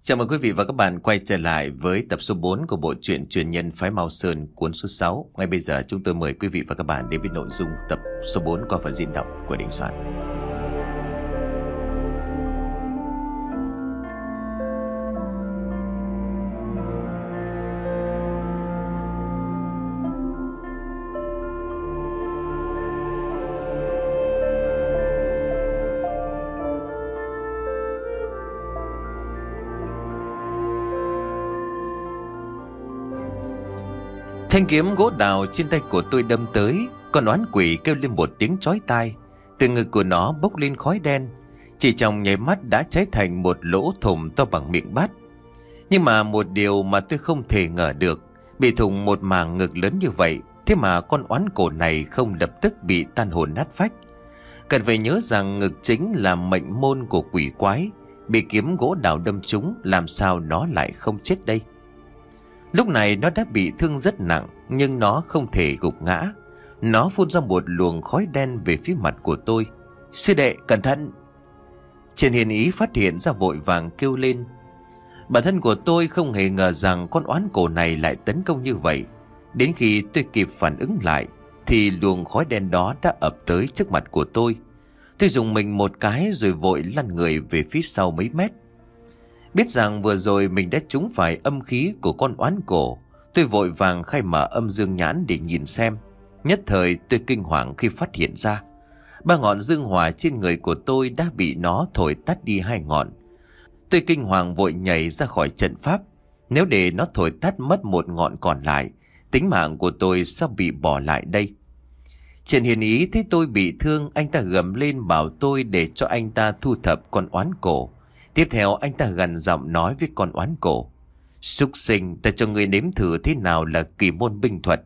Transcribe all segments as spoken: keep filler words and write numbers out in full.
Chào mừng quý vị và các bạn quay trở lại với tập số bốn của bộ truyện truyền nhân phái Mao Sơn cuốn số sáu. Ngay bây giờ chúng tôi mời quý vị và các bạn đến với nội dung tập số bốn qua phần diễn đọc của Đình Soạn. Thanh kiếm gỗ đào trên tay của tôi đâm tới, con oán quỷ kêu lên một tiếng chói tai. Từ ngực của nó bốc lên khói đen, chỉ trong nháy mắt đã cháy thành một lỗ thủng to bằng miệng bát. Nhưng mà một điều mà tôi không thể ngờ được, bị thủng một mảng ngực lớn như vậy, thế mà con oán cổ này không lập tức bị tan hồn nát phách. Cần phải nhớ rằng ngực chính là mệnh môn của quỷ quái, bị kiếm gỗ đào đâm trúng, làm sao nó lại không chết đây? Lúc này nó đã bị thương rất nặng, nhưng nó không thể gục ngã. Nó phun ra một luồng khói đen về phía mặt của tôi. Sư đệ, cẩn thận! Trần Hiền Ý phát hiện ra vội vàng kêu lên. Bản thân của tôi không hề ngờ rằng con oán cổ này lại tấn công như vậy. Đến khi tôi kịp phản ứng lại, thì luồng khói đen đó đã ập tới trước mặt của tôi. Tôi dùng mình một cái rồi vội lăn người về phía sau mấy mét. Biết rằng vừa rồi mình đã trúng phải âm khí của con oán cổ, tôi vội vàng khai mở âm dương nhãn để nhìn xem. Nhất thời tôi kinh hoàng khi phát hiện ra ba ngọn dương hỏa trên người của tôi đã bị nó thổi tắt đi hai ngọn. Tôi kinh hoàng vội nhảy ra khỏi trận pháp. Nếu để nó thổi tắt mất một ngọn còn lại, tính mạng của tôi sao bị bỏ lại đây? Trần Hiền Ý thấy tôi bị thương, anh ta gầm lên bảo tôi để cho anh ta thu thập con oán cổ. Tiếp theo anh ta gằn giọng nói với con oán cổ. Súc sinh, ta cho người nếm thử thế nào là kỳ môn binh thuật.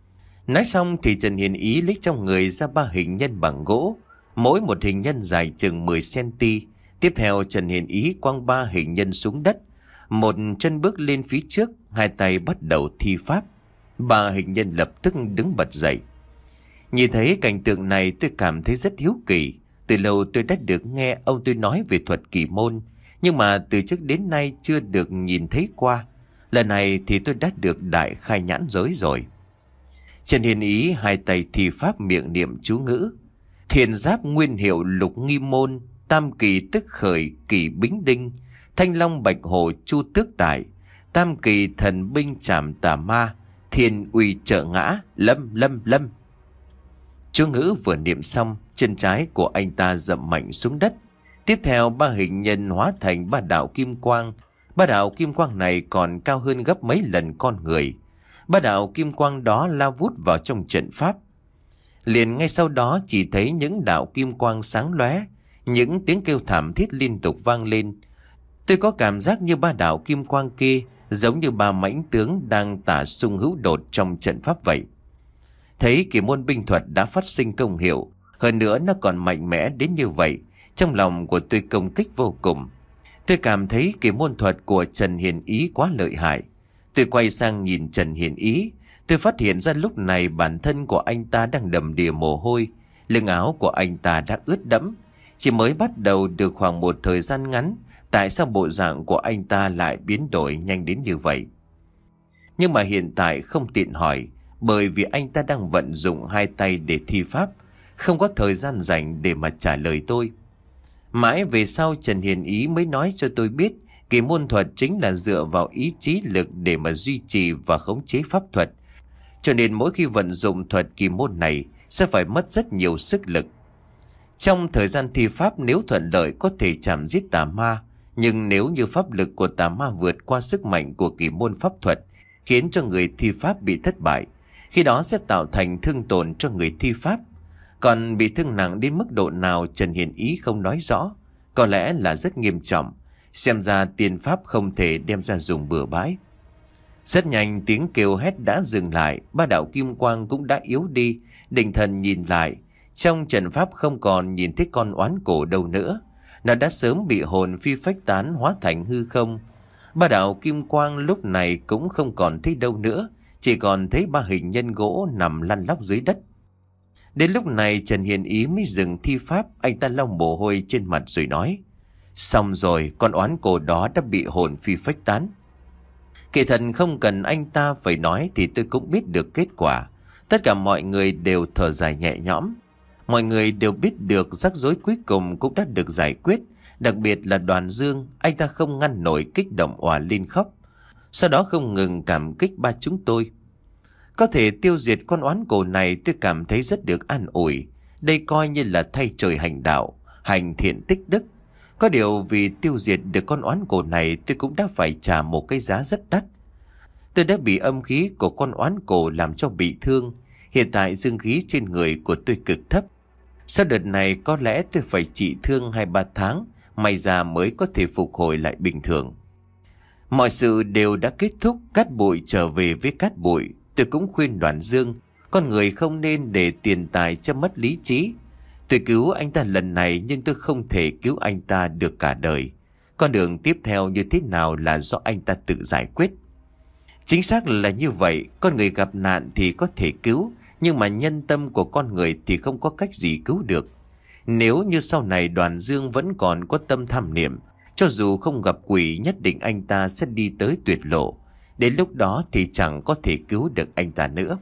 Nói xong thì Trần Hiền Ý lấy trong người ra ba hình nhân bằng gỗ, mỗi một hình nhân dài chừng mười xăng-ti-mét. Tiếp theo Trần Hiền Ý quăng ba hình nhân xuống đất, một chân bước lên phía trước, hai tay bắt đầu thi pháp. Ba hình nhân lập tức đứng bật dậy. Nhìn thấy cảnh tượng này tôi cảm thấy rất hiếu kỳ. Từ lâu tôi đã được nghe ông tôi nói về thuật kỳ môn, nhưng mà từ trước đến nay chưa được nhìn thấy qua. Lần này thì tôi đã được đại khai nhãn giới rồi. Trần Hiền Ý hai tay thi pháp miệng niệm chú ngữ. Thiền giáp nguyên hiệu lục nghi môn, tam kỳ tức khởi kỳ bính đinh, thanh long bạch hổ chu tước tại, tam kỳ thần binh trảm tà ma, thiên uy trợ ngã, lâm lâm lâm. Chú ngữ vừa niệm xong, chân trái của anh ta dậm mạnh xuống đất. Tiếp theo ba hình nhân hóa thành ba đạo kim quang. Ba đạo kim quang này còn cao hơn gấp mấy lần con người. Ba đạo kim quang đó lao vút vào trong trận pháp. Liền ngay sau đó chỉ thấy những đạo kim quang sáng lóe, những tiếng kêu thảm thiết liên tục vang lên. Tôi có cảm giác như ba đạo kim quang kia giống như ba mãnh tướng đang tả xung hữu đột trong trận pháp vậy. Thấy kỳ môn binh thuật đã phát sinh công hiệu, hơn nữa nó còn mạnh mẽ đến như vậy, trong lòng của tôi công kích vô cùng. Tôi cảm thấy kỳ môn thuật của Trần Hiền Ý quá lợi hại. Tôi quay sang nhìn Trần Hiền Ý. Tôi phát hiện ra lúc này bản thân của anh ta đang đầm đìa mồ hôi. Lưng áo của anh ta đã ướt đẫm. Chỉ mới bắt đầu được khoảng một thời gian ngắn, tại sao bộ dạng của anh ta lại biến đổi nhanh đến như vậy? Nhưng mà hiện tại không tiện hỏi, bởi vì anh ta đang vận dụng hai tay để thi pháp, không có thời gian dành để mà trả lời tôi. Mãi về sau Trần Hiền Ý mới nói cho tôi biết kỳ môn thuật chính là dựa vào ý chí lực để mà duy trì và khống chế pháp thuật. Cho nên mỗi khi vận dụng thuật kỳ môn này sẽ phải mất rất nhiều sức lực. Trong thời gian thi pháp nếu thuận lợi có thể chạm giết tà ma, nhưng nếu như pháp lực của tà ma vượt qua sức mạnh của kỳ môn pháp thuật, khiến cho người thi pháp bị thất bại, khi đó sẽ tạo thành thương tổn cho người thi pháp. Còn bị thương nặng đến mức độ nào Trần Hiền Ý không nói rõ, có lẽ là rất nghiêm trọng. Xem ra tiên pháp không thể đem ra dùng bừa bãi. Rất nhanh tiếng kêu hét đã dừng lại, ba đạo kim quang cũng đã yếu đi. Định thần nhìn lại, trong trận pháp không còn nhìn thấy con oán cổ đâu nữa. Nó đã sớm bị hồn phi phách tán hóa thành hư không. Ba đạo kim quang lúc này cũng không còn thấy đâu nữa, chỉ còn thấy ba hình nhân gỗ nằm lăn lóc dưới đất. Đến lúc này Trần Hiền Ý mới dừng thi pháp. Anh ta lau mồ hôi trên mặt rồi nói: Xong rồi, con oán cô đó đã bị hồn phi phách tán. Kỳ thật không cần anh ta phải nói thì tôi cũng biết được kết quả. Tất cả mọi người đều thở dài nhẹ nhõm. Mọi người đều biết được rắc rối cuối cùng cũng đã được giải quyết. Đặc biệt là Đoàn Dương, anh ta không ngăn nổi kích động òa lên khóc. Sau đó không ngừng cảm kích ba chúng tôi. Có thể tiêu diệt con oán cổ này tôi cảm thấy rất được an ủi. Đây coi như là thay trời hành đạo, hành thiện tích đức. Có điều vì tiêu diệt được con oán cổ này tôi cũng đã phải trả một cái giá rất đắt. Tôi đã bị âm khí của con oán cổ làm cho bị thương. Hiện tại dương khí trên người của tôi cực thấp. Sau đợt này có lẽ tôi phải trị thương hai ba tháng, may ra mới có thể phục hồi lại bình thường. Mọi sự đều đã kết thúc, cát bụi trở về với cát bụi. Tôi cũng khuyên Đoàn Dương, con người không nên để tiền tài cho mất lý trí. Tôi cứu anh ta lần này nhưng tôi không thể cứu anh ta được cả đời. Con đường tiếp theo như thế nào là do anh ta tự giải quyết. Chính xác là như vậy, con người gặp nạn thì có thể cứu, nhưng mà nhân tâm của con người thì không có cách gì cứu được. Nếu như sau này Đoàn Dương vẫn còn có tâm tham niệm, cho dù không gặp quỷ nhất định anh ta sẽ đi tới tuyệt lộ. Đến lúc đó thì chẳng có thể cứu được anh ta nữa.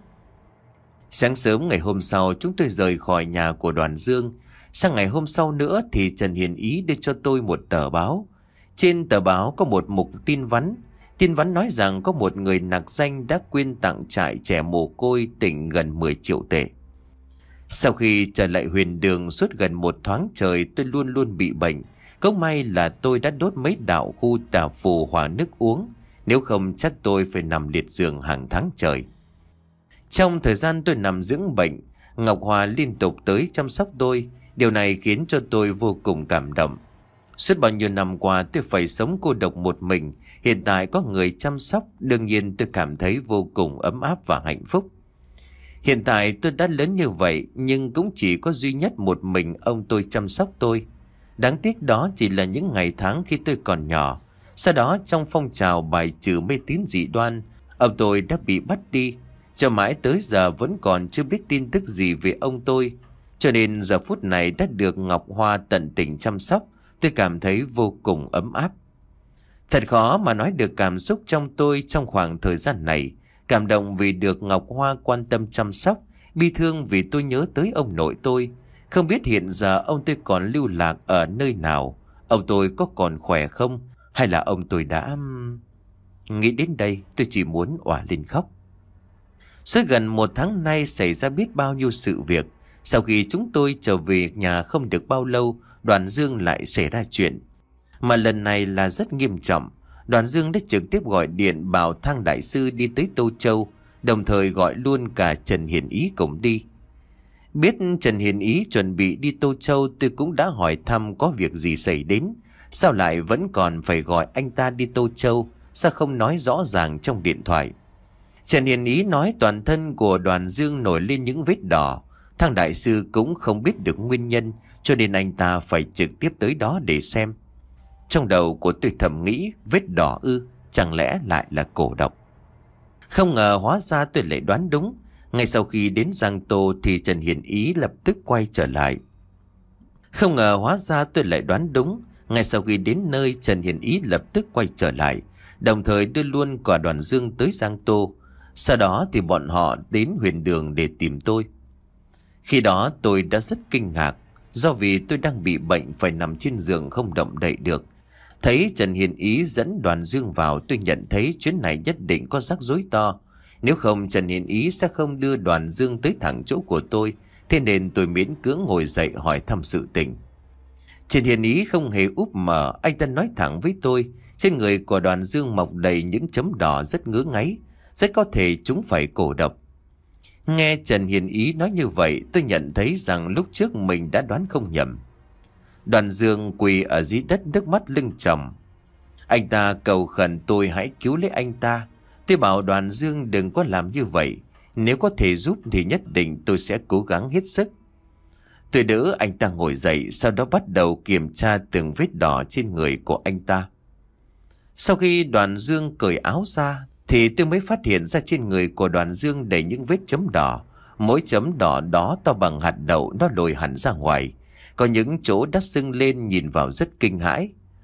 Sáng sớm ngày hôm sau chúng tôi rời khỏi nhà của Đoàn Dương. Sang ngày hôm sau nữa thì Trần Hiền Ý đưa cho tôi một tờ báo. Trên tờ báo có một mục tin vắn. Tin vắn nói rằng có một người nặc danh đã quyên tặng trại trẻ mồ côi tỉnh gần mười triệu tệ. Sau khi trở lại Huyền Đường suốt gần một thoáng trời tôi luôn luôn bị bệnh. Cũng may là tôi đã đốt mấy đạo khu tà phù hòa nước uống. Nếu không chắc tôi phải nằm liệt giường hàng tháng trời. Trong thời gian tôi nằm dưỡng bệnh, Ngọc Hòa liên tục tới chăm sóc tôi. Điều này khiến cho tôi vô cùng cảm động. Suốt bao nhiêu năm qua tôi phải sống cô độc một mình. Hiện tại có người chăm sóc, đương nhiên tôi cảm thấy vô cùng ấm áp và hạnh phúc. Hiện tại tôi đã lớn như vậy, nhưng cũng chỉ có duy nhất một mình ông tôi chăm sóc tôi. Đáng tiếc đó chỉ là những ngày tháng khi tôi còn nhỏ. Sau đó trong phong trào bài trừ mê tín dị đoan, ông tôi đã bị bắt đi. Cho mãi tới giờ vẫn còn chưa biết tin tức gì về ông tôi. Cho nên giờ phút này đã được Ngọc Hoa tận tình chăm sóc, tôi cảm thấy vô cùng ấm áp. Thật khó mà nói được cảm xúc trong tôi trong khoảng thời gian này. Cảm động vì được Ngọc Hoa quan tâm chăm sóc, bi thương vì tôi nhớ tới ông nội tôi. Không biết hiện giờ ông tôi còn lưu lạc ở nơi nào, ông tôi có còn khỏe không, hay là ông tôi đã... Nghĩ đến đây tôi chỉ muốn òa lên khóc. Suốt gần một tháng nay xảy ra biết bao nhiêu sự việc. Sau khi chúng tôi trở về nhà không được bao lâu, Đoàn Dương lại xảy ra chuyện. Mà lần này là rất nghiêm trọng. Đoàn Dương đã trực tiếp gọi điện bảo Thang Đại Sư đi tới Tô Châu, đồng thời gọi luôn cả Trần Hiền Ý cùng đi. Biết Trần Hiền Ý chuẩn bị đi Tô Châu, tôi cũng đã hỏi thăm có việc gì xảy đến. Sao lại vẫn còn phải gọi anh ta đi Tô Châu? Sao không nói rõ ràng trong điện thoại? Trần Hiền Ý nói toàn thân của Đoàn Dương nổi lên những vết đỏ. Thang Đại Sư cũng không biết được nguyên nhân, cho nên anh ta phải trực tiếp tới đó để xem. Trong đầu của tôi thầm nghĩ, vết đỏ ư, chẳng lẽ lại là cổ độc? Không ngờ hóa ra tôi lại đoán đúng. Ngay sau khi đến Giang Tô thì Trần Hiền Ý lập tức quay trở lại. Không ngờ hóa ra tôi lại đoán đúng. Ngay sau khi đến nơi, Trần Hiền Ý lập tức quay trở lại, đồng thời đưa luôn cả Đoàn Dương tới Giang Tô. Sau đó thì bọn họ đến Huyền Đường để tìm tôi. Khi đó tôi đã rất kinh ngạc, do vì tôi đang bị bệnh phải nằm trên giường không động đậy được. Thấy Trần Hiền Ý dẫn Đoàn Dương vào, tôi nhận thấy chuyến này nhất định có rắc rối to. Nếu không Trần Hiền Ý sẽ không đưa Đoàn Dương tới thẳng chỗ của tôi. Thế nên tôi miễn cưỡng ngồi dậy hỏi thăm sự tình. Trần Hiền Ý không hề úp mở, anh ta nói thẳng với tôi. Trên người của Đoàn Dương mọc đầy những chấm đỏ rất ngứa ngáy, rất có thể chúng phải cổ độc. Nghe Trần Hiền Ý nói như vậy, tôi nhận thấy rằng lúc trước mình đã đoán không nhầm. Đoàn Dương quỳ ở dưới đất, nước mắt lưng tròng. Anh ta cầu khẩn tôi hãy cứu lấy anh ta. Tôi bảo Đoàn Dương đừng có làm như vậy. Nếu có thể giúp thì nhất định tôi sẽ cố gắng hết sức. Tôi đỡ anh ta ngồi dậy, sau đó bắt đầu kiểm tra từng vết đỏ trên người của anh ta. Sau khi Đoàn Dương cởi áo ra, thì tôi mới phát hiện ra trên người của Đoàn Dương đầy những vết chấm đỏ. Mỗi chấm đỏ đó to bằng hạt đậu, nó lồi hẳn ra ngoài. Có những chỗ đã sưng lên nhìn vào rất kinh hãi.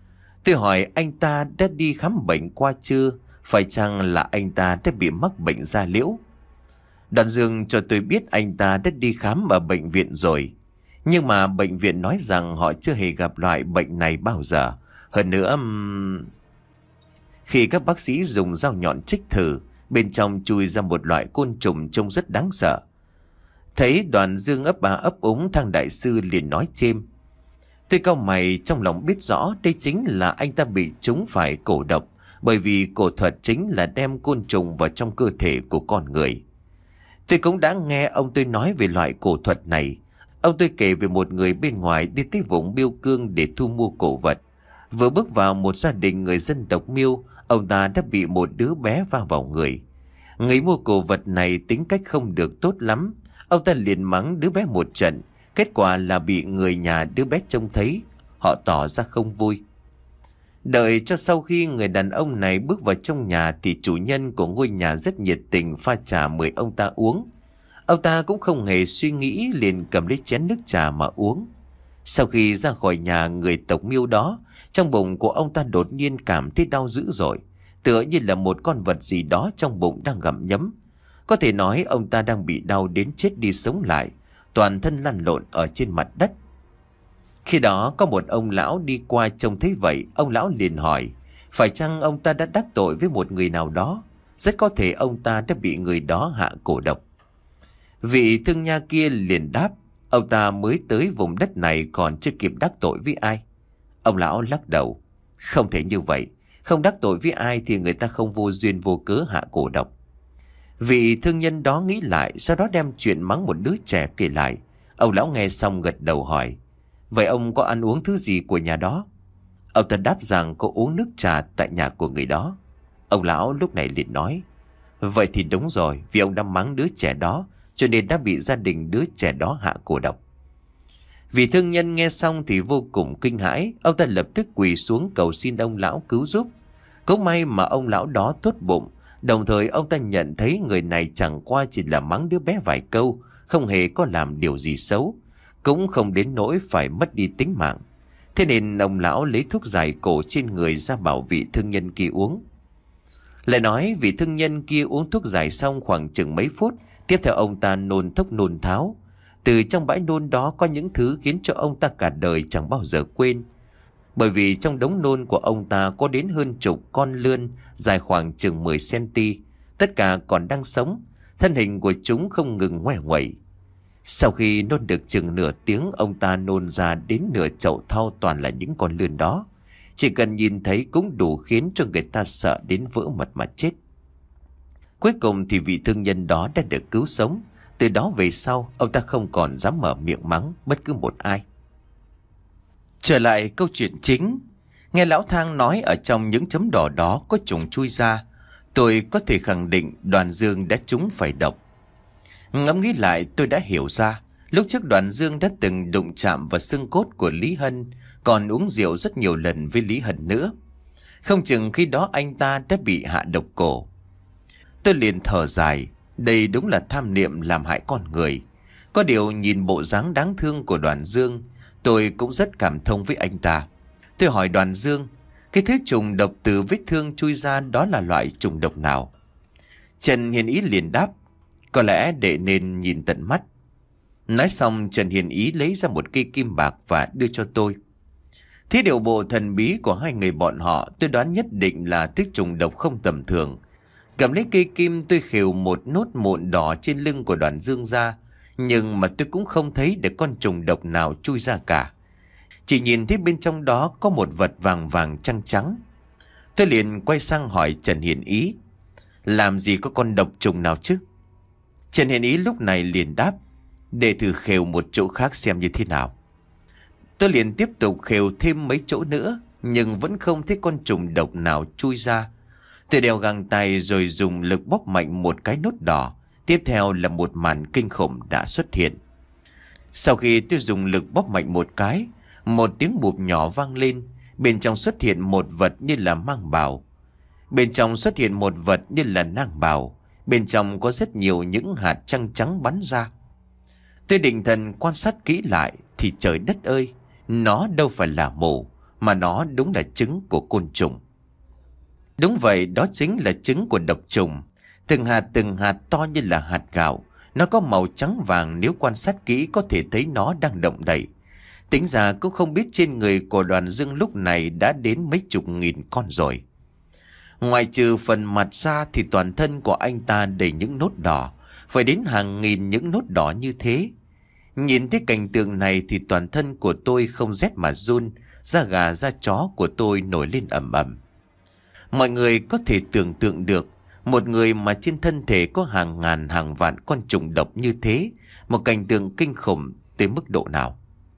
Tôi hỏi anh ta đã đi khám bệnh qua chưa? Phải chăng là anh ta đã bị mắc bệnh da liễu? Đoàn Dương cho tôi biết anh ta đã đi khám ở bệnh viện rồi. Nhưng mà bệnh viện nói rằng họ chưa hề gặp loại bệnh này bao giờ. Hơn nữa, um... khi các bác sĩ dùng dao nhọn chích thử, bên trong chui ra một loại côn trùng trông rất đáng sợ. Thấy Đoàn Dương ấp à ấp úng, thằng đại sư liền nói chêm. Tôi cau mày, trong lòng biết rõ đây chính là anh ta bị trúng phải cổ độc, bởi vì cổ thuật chính là đem côn trùng vào trong cơ thể của con người. Tôi cũng đã nghe ông tôi nói về loại cổ thuật này. Ông tôi kể về một người bên ngoài đi tới vùng Miêu Cương để thu mua cổ vật. Vừa bước vào một gia đình người dân tộc Miêu, ông ta đã bị một đứa bé va vào người. Người mua cổ vật này tính cách không được tốt lắm. Ông ta liền mắng đứa bé một trận. Kết quả là bị người nhà đứa bé trông thấy. Họ tỏ ra không vui. Đợi cho sau khi người đàn ông này bước vào trong nhà thì chủ nhân của ngôi nhà rất nhiệt tình pha trà mời ông ta uống. Ông ta cũng không hề suy nghĩ, liền cầm lấy chén nước trà mà uống. Sau khi ra khỏi nhà người tộc Miêu đó, trong bụng của ông ta đột nhiên cảm thấy đau dữ dội, tựa như là một con vật gì đó trong bụng đang gặm nhấm. Có thể nói ông ta đang bị đau đến chết đi sống lại, toàn thân lăn lộn ở trên mặt đất. Khi đó có một ông lão đi qua trông thấy vậy, ông lão liền hỏi, phải chăng ông ta đã đắc tội với một người nào đó? Rất có thể ông ta đã bị người đó hạ cổ độc. Vị thương nha kia liền đáp, ông ta mới tới vùng đất này còn chưa kịp đắc tội với ai. Ông lão lắc đầu, không thể như vậy, không đắc tội với ai thì người ta không vô duyên vô cớ hạ cổ độc. Vị thương nhân đó nghĩ lại, sau đó đem chuyện mắng một đứa trẻ kể lại. Ông lão nghe xong gật đầu hỏi, vậy ông có ăn uống thứ gì của nhà đó? Ông ta đáp rằng có uống nước trà tại nhà của người đó. Ông lão lúc này liền nói, vậy thì đúng rồi, vì ông đã mắng đứa trẻ đó cho nên đã bị gia đình đứa trẻ đó hạ cổ độc. Vị thương nhân nghe xong thì vô cùng kinh hãi. Ông ta lập tức quỳ xuống cầu xin ông lão cứu giúp. Cũng may mà ông lão đó tốt bụng. Đồng thời ông ta nhận thấy người này chẳng qua chỉ là mắng đứa bé vài câu, không hề có làm điều gì xấu, cũng không đến nỗi phải mất đi tính mạng. Thế nên ông lão lấy thuốc giải cổ trên người ra bảo vị thương nhân kia uống. Lại nói vị thương nhân kia uống thuốc giải xong khoảng chừng mấy phút, tiếp theo ông ta nôn thốc nôn tháo. Từ trong bãi nôn đó có những thứ khiến cho ông ta cả đời chẳng bao giờ quên. Bởi vì trong đống nôn của ông ta có đến hơn chục con lươn dài khoảng chừng mười xăng-ti-mét. Tất cả còn đang sống, thân hình của chúng không ngừng ngoe nguẩy. Sau khi nôn được chừng nửa tiếng, ông ta nôn ra đến nửa chậu thau toàn là những con lươn đó. Chỉ cần nhìn thấy cũng đủ khiến cho người ta sợ đến vỡ mật mà chết. Cuối cùng thì vị thương nhân đó đã được cứu sống. Từ đó về sau, ông ta không còn dám mở miệng mắng bất cứ một ai. Trở lại câu chuyện chính, nghe lão Thang nói ở trong những chấm đỏ đó có trùng chui ra, tôi có thể khẳng định Đoàn Dương đã trúng phải độc. Ngẫm nghĩ lại tôi đã hiểu ra, lúc trước Đoàn Dương đã từng đụng chạm vào xương cốt của Lý Hân, còn uống rượu rất nhiều lần với Lý Hân nữa. Không chừng khi đó anh ta đã bị hạ độc cổ. Tôi liền thở dài, đây đúng là tham niệm làm hại con người. Có điều nhìn bộ dáng đáng thương của Đoàn Dương, tôi cũng rất cảm thông với anh ta. Tôi hỏi Đoàn Dương, cái thứ trùng độc từ vết thương chui ra đó là loại trùng độc nào? Trần Hiền Ý liền đáp, có lẽ để nên nhìn tận mắt. Nói xong Trần Hiền Ý lấy ra một cây kim bạc và đưa cho tôi. Thế điều bộ thần bí của hai người bọn họ, tôi đoán nhất định là thứ trùng độc không tầm thường. Cầm lấy cây kim, tôi khều một nốt mụn đỏ trên lưng của Đoàn Dương ra, nhưng mà tôi cũng không thấy được con trùng độc nào chui ra cả. Chỉ nhìn thấy bên trong đó có một vật vàng vàng trắng trắng. Tôi liền quay sang hỏi Trần Hiền Ý, làm gì có con độc trùng nào chứ? Trần Hiền Ý lúc này liền đáp, để thử khều một chỗ khác xem như thế nào. Tôi liền tiếp tục khều thêm mấy chỗ nữa, nhưng vẫn không thấy con trùng độc nào chui ra. Tôi đeo găng tay rồi dùng lực bóp mạnh một cái nút đỏ. Tiếp theo là một màn kinh khủng đã xuất hiện. Sau khi tôi dùng lực bóp mạnh một cái, một tiếng bụp nhỏ vang lên. Bên trong xuất hiện một vật như là mang bào. Bên trong xuất hiện một vật như là nang bào. Bên trong có rất nhiều những hạt trăng trắng bắn ra. Tôi định thần quan sát kỹ lại thì trời đất ơi, nó đâu phải là mù, mà nó đúng là trứng của côn trùng. Đúng vậy, đó chính là trứng của độc trùng. Từng hạt từng hạt to như là hạt gạo. Nó có màu trắng vàng, nếu quan sát kỹ có thể thấy nó đang động đậy. Tính ra cũng không biết trên người của Đoàn Dương lúc này đã đến mấy chục nghìn con rồi. Ngoài trừ phần mặt ra thì toàn thân của anh ta đầy những nốt đỏ, phải đến hàng nghìn những nốt đỏ như thế. Nhìn thấy cảnh tượng này thì toàn thân của tôi không rét mà run, da gà da chó của tôi nổi lên ầm ầm. Mọi người có thể tưởng tượng được, một người mà trên thân thể có hàng ngàn hàng vạn con trùng độc như thế, một cảnh tượng kinh khủng tới mức độ nào.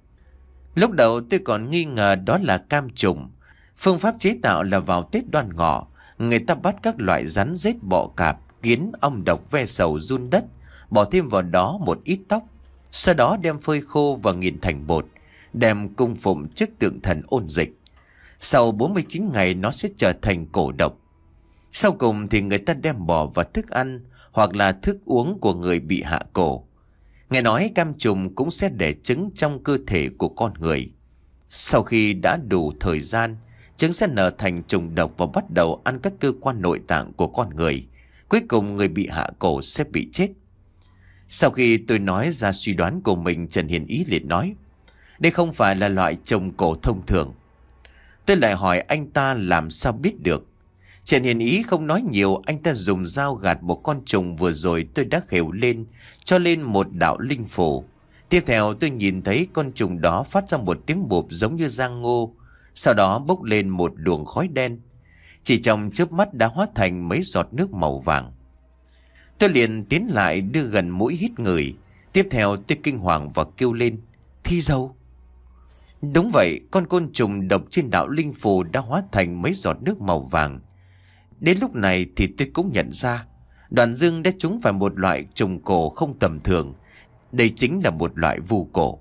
Lúc đầu tôi còn nghi ngờ đó là cam trùng. Phương pháp chế tạo là vào Tết Đoan Ngọ, người ta bắt các loại rắn rết, bọ cạp, kiến, ong độc, ve sầu, giun đất, bỏ thêm vào đó một ít tóc, sau đó đem phơi khô và nghiền thành bột, đem cung phụng trước tượng thần ôn dịch. Sau bốn mươi chín ngày nó sẽ trở thành cổ độc. Sau cùng thì người ta đem bỏ vào thức ăn hoặc là thức uống của người bị hạ cổ. Nghe nói cam trùng cũng sẽ đẻ trứng trong cơ thể của con người. Sau khi đã đủ thời gian, trứng sẽ nở thành trùng độc và bắt đầu ăn các cơ quan nội tạng của con người. Cuối cùng người bị hạ cổ sẽ bị chết. Sau khi tôi nói ra suy đoán của mình, Trần Hiền Ý liền nói, đây không phải là loại trùng cổ thông thường. Tôi lại hỏi anh ta làm sao biết được. Trần Hiền Ý không nói nhiều, anh ta dùng dao gạt một con trùng vừa rồi tôi đã khều lên, cho lên một đạo linh phù. Tiếp theo tôi nhìn thấy con trùng đó phát ra một tiếng bụp giống như giang ngô, sau đó bốc lên một luồng khói đen. Chỉ trong chớp mắt đã hóa thành mấy giọt nước màu vàng. Tôi liền tiến lại đưa gần mũi hít ngửi. Tiếp theo tôi kinh hoàng và kêu lên, thi dâu. Đúng vậy, con côn trùng độc trên đạo linh phù đã hóa thành mấy giọt nước màu vàng. Đến lúc này thì tôi cũng nhận ra, Đoàn Dương đã trúng phải một loại trùng cổ không tầm thường. Đây chính là một loại vu cổ.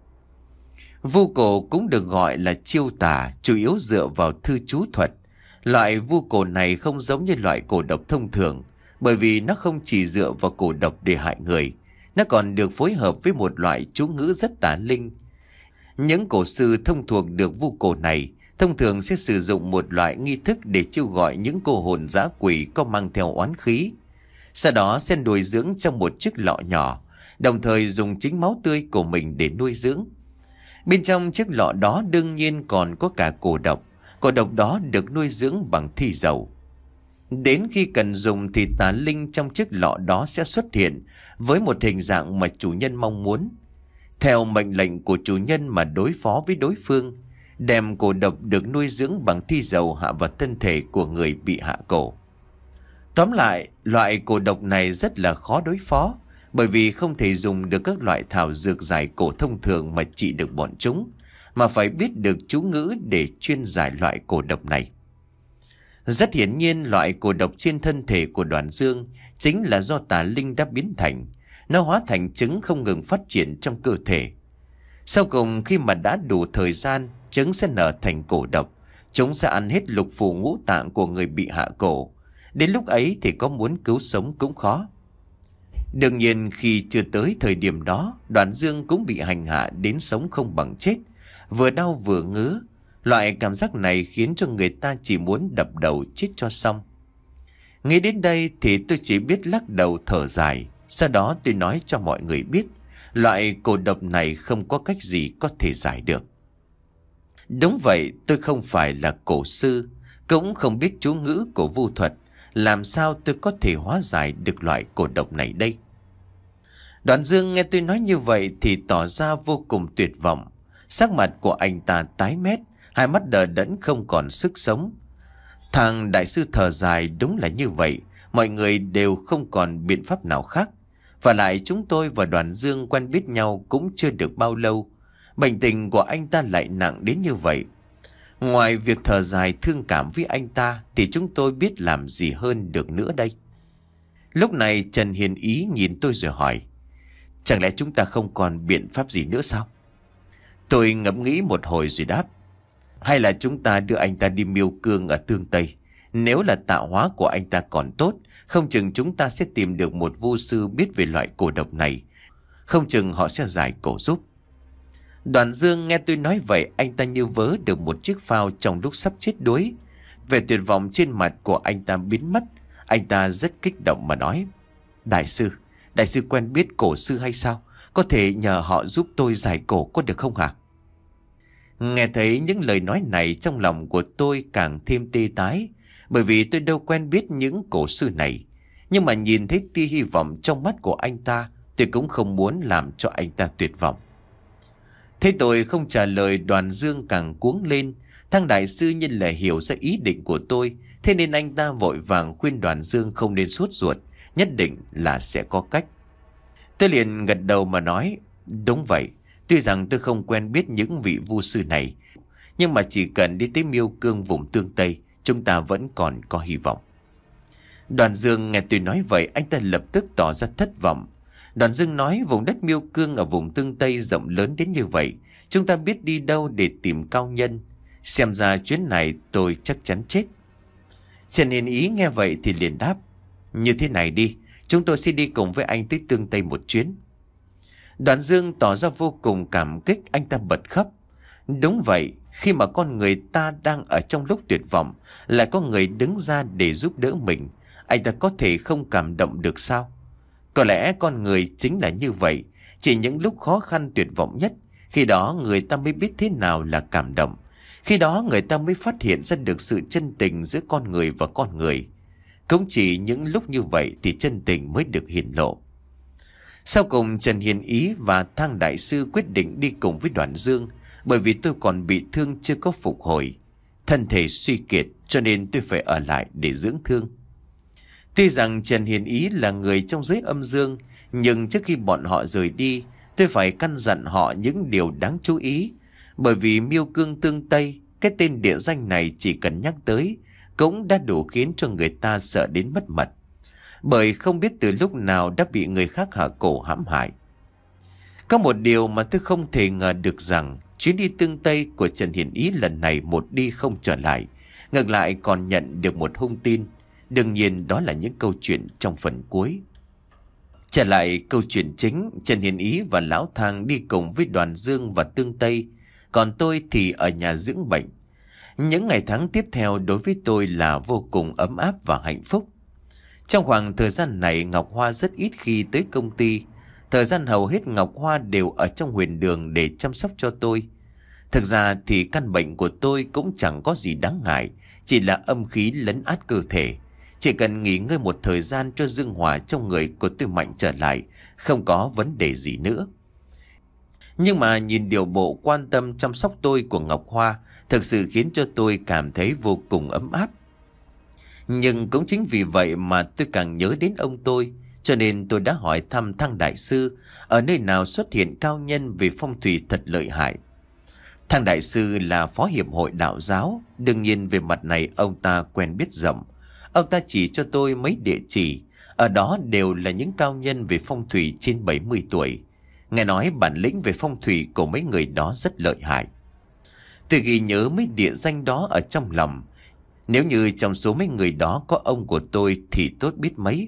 Vu cổ cũng được gọi là chiêu tà, chủ yếu dựa vào thư chú thuật. Loại vu cổ này không giống như loại cổ độc thông thường, bởi vì nó không chỉ dựa vào cổ độc để hại người, nó còn được phối hợp với một loại chú ngữ rất tà linh. Những cổ sư thông thuộc được vu cổ này thông thường sẽ sử dụng một loại nghi thức để chiêu gọi những cô hồn dã quỷ có mang theo oán khí. Sau đó sẽ nuôi dưỡng trong một chiếc lọ nhỏ, đồng thời dùng chính máu tươi của mình để nuôi dưỡng. Bên trong chiếc lọ đó đương nhiên còn có cả cổ độc. Cổ độc đó được nuôi dưỡng bằng thi dầu. Đến khi cần dùng thì tà linh trong chiếc lọ đó sẽ xuất hiện với một hình dạng mà chủ nhân mong muốn. Theo mệnh lệnh của chủ nhân mà đối phó với đối phương, đem cổ độc được nuôi dưỡng bằng thi dầu hạ vào thân thể của người bị hạ cổ. Tóm lại, loại cổ độc này rất là khó đối phó, bởi vì không thể dùng được các loại thảo dược giải cổ thông thường mà trị được bọn chúng, mà phải biết được chú ngữ để chuyên giải loại cổ độc này. Rất hiển nhiên, loại cổ độc trên thân thể của Đoàn Dương chính là do tà linh đã biến thành. Nó hóa thành trứng không ngừng phát triển trong cơ thể. Sau cùng khi mà đã đủ thời gian, trứng sẽ nở thành cổ độc. Chúng sẽ ăn hết lục phủ ngũ tạng của người bị hạ cổ. Đến lúc ấy thì có muốn cứu sống cũng khó. Đương nhiên khi chưa tới thời điểm đó, Đoàn Dương cũng bị hành hạ đến sống không bằng chết, vừa đau vừa ngứa. Loại cảm giác này khiến cho người ta chỉ muốn đập đầu chết cho xong. Nghĩ đến đây thì tôi chỉ biết lắc đầu thở dài. Sau đó tôi nói cho mọi người biết, loại cổ độc này không có cách gì có thể giải được. Đúng vậy, tôi không phải là cổ sư, cũng không biết chú ngữ của vu thuật. Làm sao tôi có thể hóa giải được loại cổ độc này đây? Đoàn Dương nghe tôi nói như vậy thì tỏ ra vô cùng tuyệt vọng. Sắc mặt của anh ta tái mét, hai mắt đờ đẫn không còn sức sống. Thằng đại sư thở dài, đúng là như vậy, mọi người đều không còn biện pháp nào khác. Và lại chúng tôi và Đoàn Dương quen biết nhau cũng chưa được bao lâu, bệnh tình của anh ta lại nặng đến như vậy. Ngoài việc thở dài thương cảm với anh ta thì chúng tôi biết làm gì hơn được nữa đây. Lúc này Trần Hiền Ý nhìn tôi rồi hỏi, chẳng lẽ chúng ta không còn biện pháp gì nữa sao? Tôi ngẫm nghĩ một hồi rồi đáp, hay là chúng ta đưa anh ta đi miêu cương ở Tương Tây. Nếu là tạo hóa của anh ta còn tốt, không chừng chúng ta sẽ tìm được một vu sư biết về loại cổ độc này. Không chừng họ sẽ giải cổ giúp. Đoàn Dương nghe tôi nói vậy, anh ta như vớ được một chiếc phao trong lúc sắp chết đuối. Vẻ tuyệt vọng trên mặt của anh ta biến mất. Anh ta rất kích động mà nói: Đại sư, đại sư quen biết cổ sư hay sao? Có thể nhờ họ giúp tôi giải cổ có được không hả? Nghe thấy những lời nói này, trong lòng của tôi càng thêm tê tái, bởi vì tôi đâu quen biết những cổ sư này. Nhưng mà nhìn thấy tia hy vọng trong mắt của anh ta, tôi cũng không muốn làm cho anh ta tuyệt vọng. Thế tôi không trả lời, Đoàn Dương càng cuống lên. Thằng đại sư như là hiểu ra ý định của tôi, thế nên anh ta vội vàng khuyên Đoàn Dương không nên sốt ruột, nhất định là sẽ có cách. Tôi liền gật đầu mà nói: Đúng vậy, tuy rằng tôi không quen biết những vị vu sư này, nhưng mà chỉ cần đi tới Miêu Cương vùng Tương Tây, chúng ta vẫn còn có hy vọng. Đoàn Dương nghe tôi nói vậy, anh ta lập tức tỏ ra thất vọng. Đoàn Dương nói: Vùng đất Miêu Cương ở vùng Tương Tây rộng lớn đến như vậy, chúng ta biết đi đâu để tìm cao nhân? Xem ra chuyến này tôi chắc chắn chết. Trần Hiền Ý nghe vậy thì liền đáp: Như thế này đi, chúng tôi sẽ đi cùng với anh tới Tương Tây một chuyến. Đoàn Dương tỏ ra vô cùng cảm kích, anh ta bật khóc. Đúng vậy, khi mà con người ta đang ở trong lúc tuyệt vọng, lại có người đứng ra để giúp đỡ mình, anh ta có thể không cảm động được sao? Có lẽ con người chính là như vậy, chỉ những lúc khó khăn tuyệt vọng nhất, khi đó người ta mới biết thế nào là cảm động. Khi đó người ta mới phát hiện ra được sự chân tình giữa con người và con người. Cũng chỉ những lúc như vậy thì chân tình mới được hiển lộ. Sau cùng Trần Hiền Ý và Thang đại sư quyết định đi cùng với Đoàn Dương, bởi vì tôi còn bị thương chưa có phục hồi. Thân thể suy kiệt cho nên tôi phải ở lại để dưỡng thương. Tuy rằng Trần Hiền Ý là người trong giới âm dương, nhưng trước khi bọn họ rời đi, tôi phải căn dặn họ những điều đáng chú ý. Bởi vì Miêu Cương Tương Tây, cái tên địa danh này chỉ cần nhắc tới cũng đã đủ khiến cho người ta sợ đến mất mật. Bởi không biết từ lúc nào đã bị người khác hạ cổ hãm hại. Có một điều mà tôi không thể ngờ được rằng chuyến đi Tương Tây của Trần Hiền Ý lần này một đi không trở lại, ngược lại còn nhận được một hung tin. Đương nhiên đó là những câu chuyện trong phần cuối. Trở lại câu chuyện chính, Trần Hiền Ý và Lão Thang đi cùng với Đoàn Dương và Tương Tây, còn tôi thì ở nhà dưỡng bệnh. Những ngày tháng tiếp theo đối với tôi là vô cùng ấm áp và hạnh phúc. Trong khoảng thời gian này, Ngọc Hoa rất ít khi tới công ty. Thời gian hầu hết Ngọc Hoa đều ở trong huyền đường để chăm sóc cho tôi. Thực ra thì căn bệnh của tôi cũng chẳng có gì đáng ngại, chỉ là âm khí lấn át cơ thể. Chỉ cần nghỉ ngơi một thời gian cho dương hỏa trong người của tôi mạnh trở lại, không có vấn đề gì nữa. Nhưng mà nhìn điều bộ quan tâm chăm sóc tôi của Ngọc Hoa thực sự khiến cho tôi cảm thấy vô cùng ấm áp. Nhưng cũng chính vì vậy mà tôi càng nhớ đến ông tôi, cho nên tôi đã hỏi thăm Thang đại sư ở nơi nào xuất hiện cao nhân về phong thủy thật lợi hại. Thang đại sư là phó hiệp hội đạo giáo, đương nhiên về mặt này ông ta quen biết rộng. Ông ta chỉ cho tôi mấy địa chỉ, ở đó đều là những cao nhân về phong thủy trên bảy mươi tuổi. Nghe nói bản lĩnh về phong thủy của mấy người đó rất lợi hại. Tôi ghi nhớ mấy địa danh đó ở trong lòng. Nếu như trong số mấy người đó có ông của tôi thì tốt biết mấy.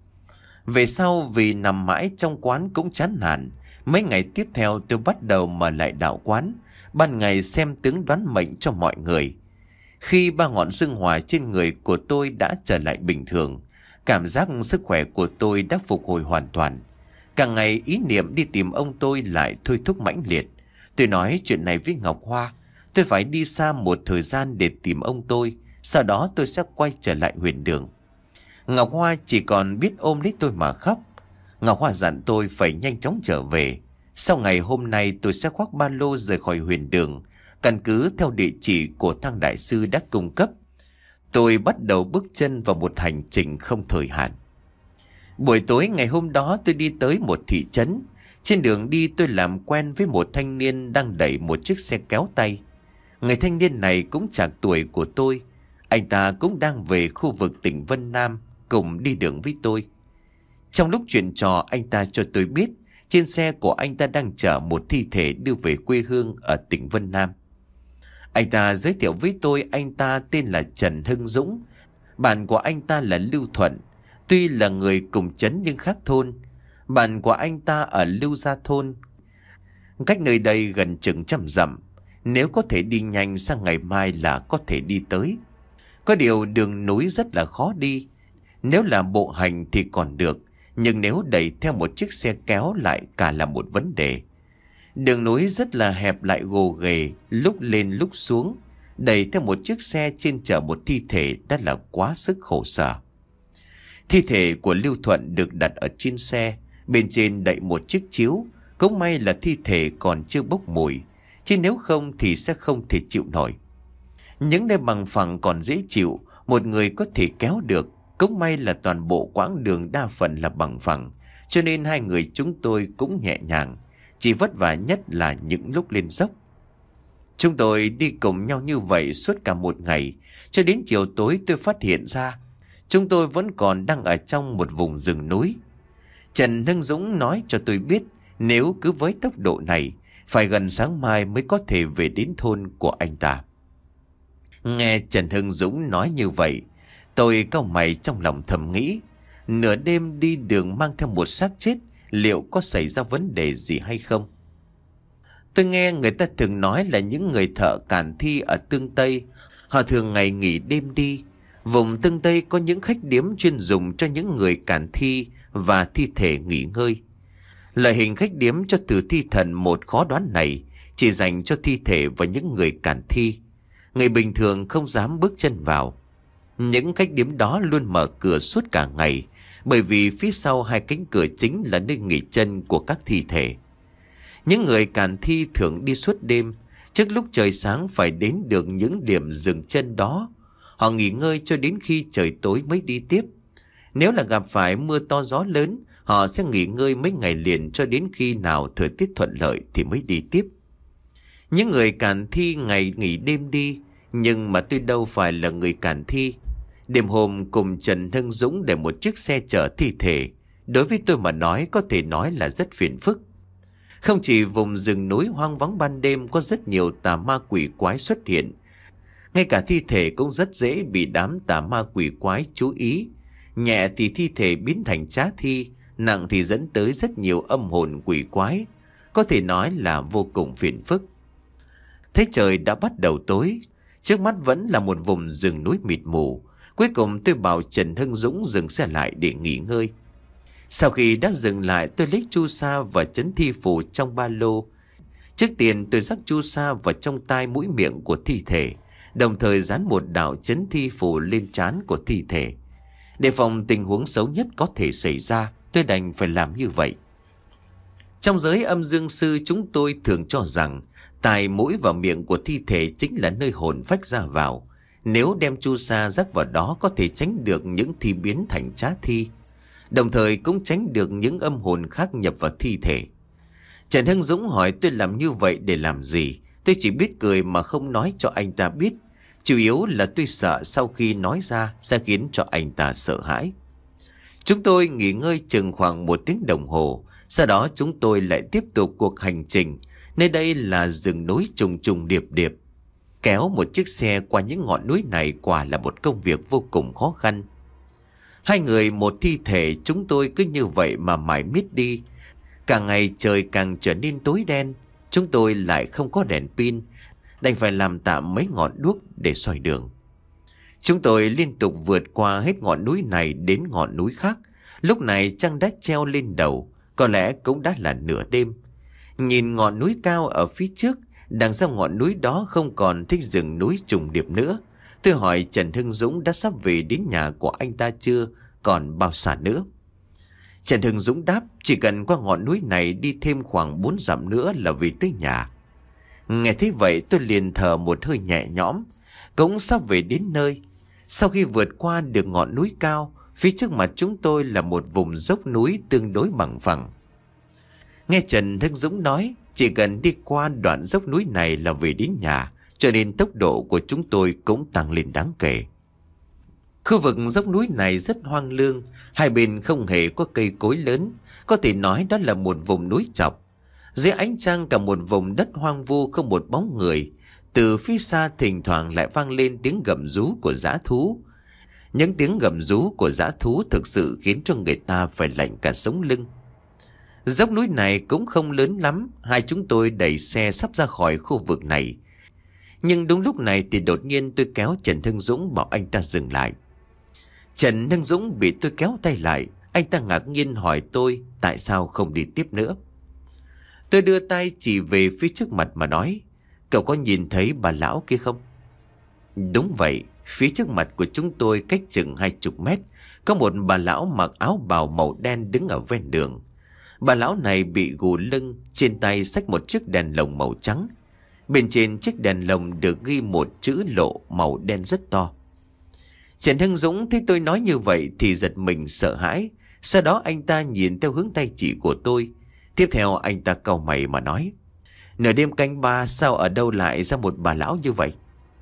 Về sau vì nằm mãi trong quán cũng chán nản, mấy ngày tiếp theo tôi bắt đầu mở lại đạo quán, ban ngày xem tướng đoán mệnh cho mọi người. Khi ba ngọn dương hỏa trên người của tôi đã trở lại bình thường, cảm giác sức khỏe của tôi đã phục hồi hoàn toàn. Càng ngày ý niệm đi tìm ông tôi lại thôi thúc mãnh liệt. Tôi nói chuyện này với Ngọc Hoa, tôi phải đi xa một thời gian để tìm ông tôi, sau đó tôi sẽ quay trở lại huyền đường. Ngọc Hoa chỉ còn biết ôm lấy tôi mà khóc. Ngọc Hoa dặn tôi phải nhanh chóng trở về. Sau ngày hôm nay tôi sẽ khoác ba lô rời khỏi huyền đường, căn cứ theo địa chỉ của Thang đại sư đã cung cấp. Tôi bắt đầu bước chân vào một hành trình không thời hạn. Buổi tối ngày hôm đó tôi đi tới một thị trấn. Trên đường đi tôi làm quen với một thanh niên đang đẩy một chiếc xe kéo tay. Người thanh niên này cũng chạc tuổi của tôi. Anh ta cũng đang về khu vực tỉnh Vân Nam cùng đi đường với tôi. Trong lúc chuyện trò, anh ta cho tôi biết trên xe của anh ta đang chở một thi thể đưa về quê hương ở tỉnh Vân Nam. Anh ta giới thiệu với tôi anh ta tên là Trần Hưng Dũng. Bạn của anh ta là Lưu Thuận. Tuy là người cùng trấn nhưng khác thôn. Bạn của anh ta ở Lưu Gia Thôn. Cách nơi đây gần chừng trăm dặm. Nếu có thể đi nhanh sang ngày mai là có thể đi tới. Có điều đường núi rất là khó đi. Nếu là bộ hành thì còn được, nhưng nếu đẩy theo một chiếc xe kéo lại cả là một vấn đề. Đường núi rất là hẹp lại gồ ghề, lúc lên lúc xuống. Đẩy theo một chiếc xe trên chở một thi thể đã là quá sức khổ sở. Thi thể của Lưu Thuận được đặt ở trên xe, bên trên đậy một chiếc chiếu. Cũng may là thi thể còn chưa bốc mùi, chứ nếu không thì sẽ không thể chịu nổi. Những nơi bằng phẳng còn dễ chịu, một người có thể kéo được. Cũng may là toàn bộ quãng đường đa phần là bằng phẳng, cho nên hai người chúng tôi cũng nhẹ nhàng. Chỉ vất vả nhất là những lúc lên dốc. Chúng tôi đi cùng nhau như vậy suốt cả một ngày. Cho đến chiều tối tôi phát hiện ra chúng tôi vẫn còn đang ở trong một vùng rừng núi. Trần Hưng Dũng nói cho tôi biết nếu cứ với tốc độ này, phải gần sáng mai mới có thể về đến thôn của anh ta. Nghe Trần Hưng Dũng nói như vậy, tôi cau mày trong lòng thầm nghĩ, nửa đêm đi đường mang theo một xác chết, liệu có xảy ra vấn đề gì hay không? Tôi nghe người ta thường nói là những người thợ càn thi ở Tương Tây, họ thường ngày nghỉ đêm đi. Vùng Tương Tây có những khách điếm chuyên dùng cho những người càn thi và thi thể nghỉ ngơi. Loại hình khách điếm cho tử thi thần một khó đoán này chỉ dành cho thi thể và những người càn thi. Người bình thường không dám bước chân vào. Những khách điếm đó luôn mở cửa suốt cả ngày, bởi vì phía sau hai cánh cửa chính là nơi nghỉ chân của các thi thể. Những người càn thi thường đi suốt đêm, trước lúc trời sáng phải đến được những điểm dừng chân đó. Họ nghỉ ngơi cho đến khi trời tối mới đi tiếp. Nếu là gặp phải mưa to gió lớn, họ sẽ nghỉ ngơi mấy ngày liền cho đến khi nào thời tiết thuận lợi thì mới đi tiếp. Những người càn thi ngày nghỉ đêm đi, nhưng mà tôi đâu phải là người càn thi. Đêm hôm cùng Trần Hưng Dũng để một chiếc xe chở thi thể, đối với tôi mà nói có thể nói là rất phiền phức. Không chỉ vùng rừng núi hoang vắng ban đêm có rất nhiều tà ma quỷ quái xuất hiện, ngay cả thi thể cũng rất dễ bị đám tà ma quỷ quái chú ý. Nhẹ thì thi thể biến thành trá thi, nặng thì dẫn tới rất nhiều âm hồn quỷ quái, có thể nói là vô cùng phiền phức. Thấy trời đã bắt đầu tối, trước mắt vẫn là một vùng rừng núi mịt mù. Cuối cùng tôi bảo Trần Hưng Dũng dừng xe lại để nghỉ ngơi. Sau khi đã dừng lại, tôi lấy chu sa và trấn thi phù trong ba lô. Trước tiên tôi rắc chu sa vào trong tai mũi miệng của thi thể, đồng thời dán một đạo trấn thi phù lên trán của thi thể. Để phòng tình huống xấu nhất có thể xảy ra, tôi đành phải làm như vậy. Trong giới âm dương sư, chúng tôi thường cho rằng tai, mũi và miệng của thi thể chính là nơi hồn phách ra vào. Nếu đem chu sa rắc vào đó có thể tránh được những thi biến thành trá thi, đồng thời cũng tránh được những âm hồn khác nhập vào thi thể. Trần Hưng Dũng hỏi tôi làm như vậy để làm gì. Tôi chỉ biết cười mà không nói cho anh ta biết. Chủ yếu là tôi sợ sau khi nói ra sẽ khiến cho anh ta sợ hãi. Chúng tôi nghỉ ngơi chừng khoảng một tiếng đồng hồ. Sau đó chúng tôi lại tiếp tục cuộc hành trình. Nơi đây là rừng núi trùng trùng điệp điệp. Kéo một chiếc xe qua những ngọn núi này quả là một công việc vô cùng khó khăn. Hai người một thi thể, chúng tôi cứ như vậy mà mãi miết đi. Càng ngày trời càng trở nên tối đen. Chúng tôi lại không có đèn pin, đành phải làm tạm mấy ngọn đuốc để soi đường. Chúng tôi liên tục vượt qua hết ngọn núi này đến ngọn núi khác. Lúc này trăng đã treo lên đầu, có lẽ cũng đã là nửa đêm. Nhìn ngọn núi cao ở phía trước, đằng sau ngọn núi đó không còn thích rừng núi trùng điệp nữa. Tôi hỏi Trần Hưng Dũng đã sắp về đến nhà của anh ta chưa, còn bao xa nữa. Trần Hưng Dũng đáp chỉ cần qua ngọn núi này đi thêm khoảng bốn dặm nữa là về tới nhà. Nghe thấy vậy tôi liền thở một hơi nhẹ nhõm, cũng sắp về đến nơi. Sau khi vượt qua được ngọn núi cao, phía trước mặt chúng tôi là một vùng dốc núi tương đối bằng phẳng. Nghe Trần Hưng Dũng nói chỉ cần đi qua đoạn dốc núi này là về đến nhà, cho nên tốc độ của chúng tôi cũng tăng lên đáng kể. Khu vực dốc núi này rất hoang lương, hai bên không hề có cây cối lớn, có thể nói đó là một vùng núi chọc. Dưới ánh trăng cả một vùng đất hoang vu không một bóng người. Từ phía xa thỉnh thoảng lại vang lên tiếng gầm rú của dã thú. Những tiếng gầm rú của dã thú thực sự khiến cho người ta phải lạnh cả sống lưng. Dốc núi này cũng không lớn lắm, hai chúng tôi đẩy xe sắp ra khỏi khu vực này. Nhưng đúng lúc này thì đột nhiên tôi kéo Trần Hưng Dũng bảo anh ta dừng lại. Trần Hưng Dũng bị tôi kéo tay lại, anh ta ngạc nhiên hỏi tôi tại sao không đi tiếp nữa. Tôi đưa tay chỉ về phía trước mặt mà nói, cậu có nhìn thấy bà lão kia không? Đúng vậy, phía trước mặt của chúng tôi cách chừng hai chục mét, có một bà lão mặc áo bào màu đen đứng ở ven đường. Bà lão này bị gù lưng, trên tay xách một chiếc đèn lồng màu trắng. Bên trên chiếc đèn lồng được ghi một chữ Lộ màu đen rất to. Trần Hưng Dũng thấy tôi nói như vậy thì giật mình sợ hãi. Sau đó anh ta nhìn theo hướng tay chỉ của tôi. Tiếp theo anh ta cau mày mà nói, nửa đêm canh ba sao ở đâu lại ra một bà lão như vậy?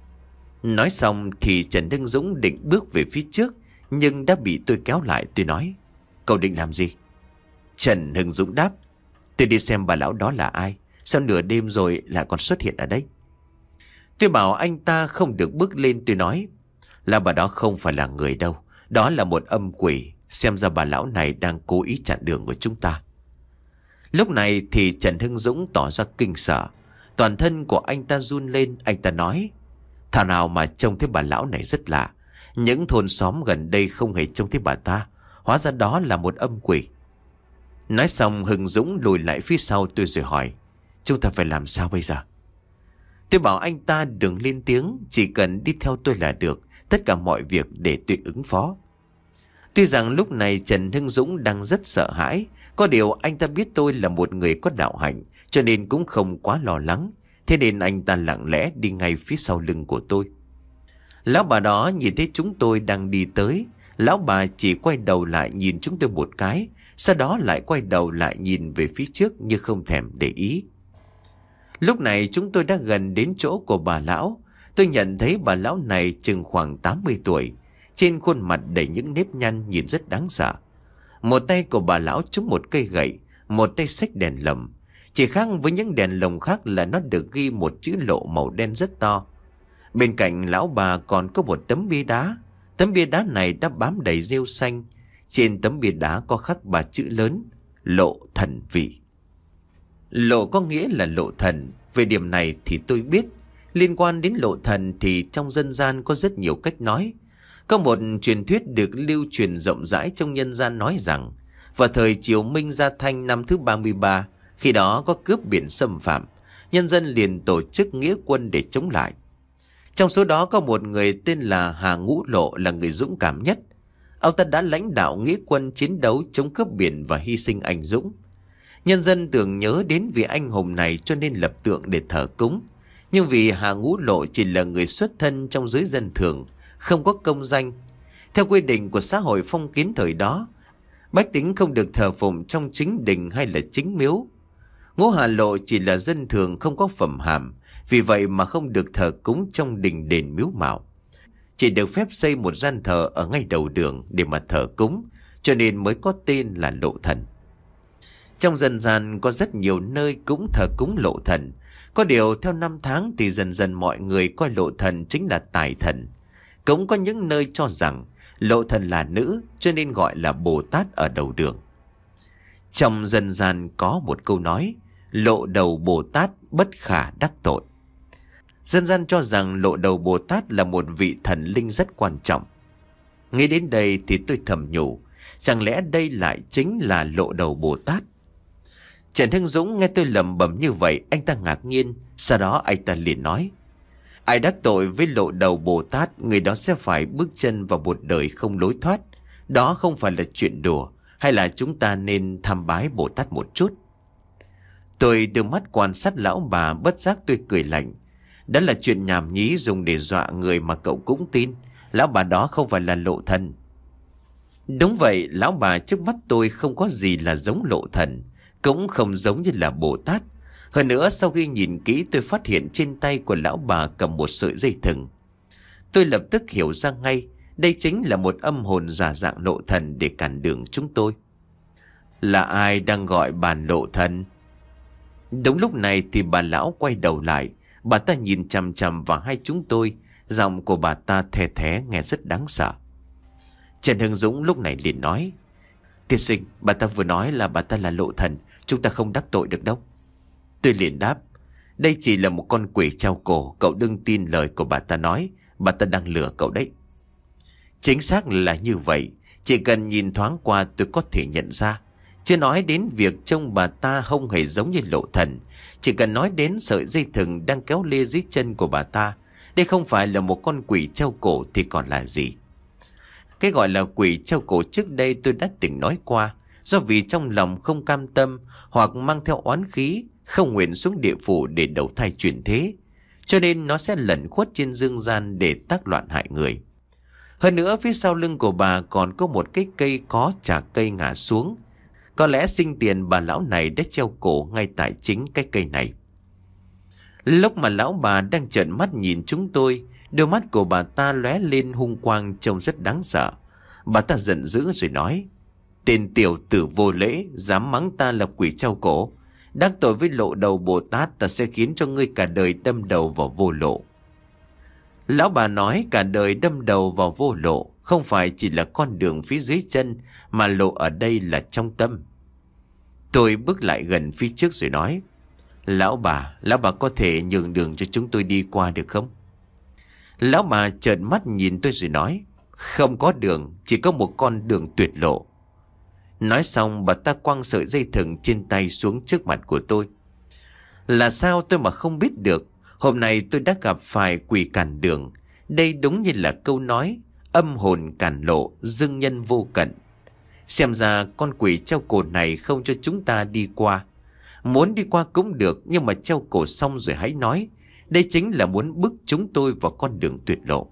Nói xong thì Trần Hưng Dũng định bước về phía trước, nhưng đã bị tôi kéo lại. Tôi nói, cậu định làm gì? Trần Hưng Dũng đáp, tôi đi xem bà lão đó là ai, sao nửa đêm rồi lại còn xuất hiện ở đây? Tôi bảo anh ta không được bước lên. Tôi nói, là bà đó không phải là người đâu, đó là một âm quỷ. Xem ra bà lão này đang cố ý chặn đường của chúng ta. Lúc này thì Trần Hưng Dũng tỏ ra kinh sợ, toàn thân của anh ta run lên. Anh ta nói, thảo nào mà trông thấy bà lão này rất lạ, những thôn xóm gần đây không hề trông thấy bà ta, hóa ra đó là một âm quỷ. Nói xong Hưng Dũng lùi lại phía sau tôi rồi hỏi, chúng ta phải làm sao bây giờ? Tôi bảo anh ta đừng lên tiếng, chỉ cần đi theo tôi là được, tất cả mọi việc để tôi ứng phó. Tuy rằng lúc này Trần Hưng Dũng đang rất sợ hãi, có điều anh ta biết tôi là một người có đạo hạnh, cho nên cũng không quá lo lắng. Thế nên anh ta lặng lẽ đi ngay phía sau lưng của tôi. Lão bà đó nhìn thấy chúng tôi đang đi tới, lão bà chỉ quay đầu lại nhìn chúng tôi một cái, sau đó lại quay đầu lại nhìn về phía trước như không thèm để ý. Lúc này chúng tôi đã gần đến chỗ của bà lão. Tôi nhận thấy bà lão này chừng khoảng tám mươi tuổi, trên khuôn mặt đầy những nếp nhăn nhìn rất đáng sợ. Một tay của bà lão trúng một cây gậy, một tay xách đèn lồng. Chỉ khác với những đèn lồng khác là nó được ghi một chữ Lộ màu đen rất to. Bên cạnh lão bà còn có một tấm bia đá. Tấm bia đá này đã bám đầy rêu xanh. Trên tấm bia đá có khắc ba chữ lớn, Lộ thần vị. Lộ có nghĩa là lộ thần. Về điểm này thì tôi biết. Liên quan đến lộ thần thì trong dân gian có rất nhiều cách nói. Có một truyền thuyết được lưu truyền rộng rãi trong nhân gian nói rằng, vào thời Triều Minh Gia Thanh năm thứ ba mươi ba, khi đó có cướp biển xâm phạm, nhân dân liền tổ chức nghĩa quân để chống lại. Trong số đó có một người tên là Hà Ngũ Lộ là người dũng cảm nhất. Ông ta đã lãnh đạo nghĩa quân chiến đấu chống cướp biển và hy sinh anh dũng. Nhân dân tưởng nhớ đến vị anh hùng này cho nên lập tượng để thờ cúng. Nhưng vì Hà Ngũ Lộ chỉ là người xuất thân trong giới dân thường, không có công danh. Theo quy định của xã hội phong kiến thời đó, bách tính không được thờ phụng trong chính đình hay là chính miếu. Ngũ Hà Lộ chỉ là dân thường không có phẩm hàm, vì vậy mà không được thờ cúng trong đình đền miếu mạo. Chỉ được phép xây một gian thờ ở ngay đầu đường để mà thờ cúng, cho nên mới có tên là Lộ Thần. Trong dân gian có rất nhiều nơi cũng thờ cúng Lộ Thần. Có điều theo năm tháng thì dần dần mọi người coi Lộ Thần chính là tài thần. Cũng có những nơi cho rằng Lộ Thần là nữ, cho nên gọi là Bồ Tát ở đầu đường. Trong dân gian có một câu nói, lộ đầu Bồ Tát bất khả đắc tội. Dân gian cho rằng lộ đầu Bồ Tát là một vị thần linh rất quan trọng. Nghĩ đến đây thì tôi thầm nhủ, chẳng lẽ đây lại chính là lộ đầu Bồ Tát? Trần Hưng Dũng nghe tôi lẩm bẩm như vậy, anh ta ngạc nhiên. Sau đó anh ta liền nói, ai đắc tội với lộ đầu Bồ Tát, người đó sẽ phải bước chân vào một đời không lối thoát. Đó không phải là chuyện đùa, hay là chúng ta nên tham bái Bồ Tát một chút? Tôi đưa mắt quan sát lão bà, bất giác tôi cười lạnh. Đó là chuyện nhảm nhí dùng để dọa người mà cậu cũng tin. Lão bà đó không phải là lộ thần. Đúng vậy, lão bà trước mắt tôi không có gì là giống lộ thần, cũng không giống như là Bồ Tát. Hơn nữa sau khi nhìn kỹ tôi phát hiện trên tay của lão bà cầm một sợi dây thừng. Tôi lập tức hiểu ra ngay, đây chính là một âm hồn giả dạng lộ thần để cản đường chúng tôi. Là ai đang gọi bàn lộ thần? Đúng lúc này thì bà lão quay đầu lại. Bà ta nhìn chằm chằm vào hai chúng tôi. Giọng của bà ta thè thé nghe rất đáng sợ. Trần Hưng Dũng lúc này liền nói, tiên sinh, bà ta vừa nói là bà ta là lộ thần, chúng ta không đắc tội được đâu. Tôi liền đáp, đây chỉ là một con quỷ treo cổ, cậu đừng tin lời của bà ta nói, bà ta đang lừa cậu đấy. Chính xác là như vậy, chỉ cần nhìn thoáng qua tôi có thể nhận ra. Chưa nói đến việc trông bà ta không hề giống như lộ thần, chỉ cần nói đến sợi dây thừng đang kéo lê dưới chân của bà ta, đây không phải là một con quỷ treo cổ thì còn là gì? Cái gọi là quỷ treo cổ trước đây tôi đã từng nói qua, do vì trong lòng không cam tâm hoặc mang theo oán khí, không nguyện xuống địa phủ để đầu thai chuyển thế, cho nên nó sẽ lẩn khuất trên dương gian để tác loạn hại người. Hơn nữa phía sau lưng của bà còn có một cái cây có chả cây ngã xuống. Có lẽ sinh tiền bà lão này đã treo cổ ngay tại chính cái cây này. Lúc mà lão bà đang trợn mắt nhìn chúng tôi, đôi mắt của bà ta lóe lên hung quang trông rất đáng sợ. Bà ta giận dữ rồi nói, tên tiểu tử vô lễ, dám mắng ta là quỷ treo cổ. Đắc tội với lộ đầu Bồ Tát, ta sẽ khiến cho ngươi cả đời đâm đầu vào vô lộ. Lão bà nói cả đời đâm đầu vào vô lộ không phải chỉ là con đường phía dưới chân, mà lộ ở đây là trong tâm. Tôi bước lại gần phía trước rồi nói, Lão bà, lão bà có thể nhường đường cho chúng tôi đi qua được không? Lão bà trợn mắt nhìn tôi rồi nói, không có đường, chỉ có một con đường tuyệt lộ. Nói xong bà ta quăng sợi dây thừng trên tay xuống trước mặt của tôi. Là sao tôi mà không biết được, hôm nay tôi đã gặp phải quỷ cản đường. Đây đúng như là câu nói, âm hồn cản lộ, dương nhân vô cận. Xem ra con quỷ treo cổ này không cho chúng ta đi qua. Muốn đi qua cũng được, nhưng mà treo cổ xong rồi hãy nói. Đây chính là muốn bức chúng tôi vào con đường tuyệt lộ.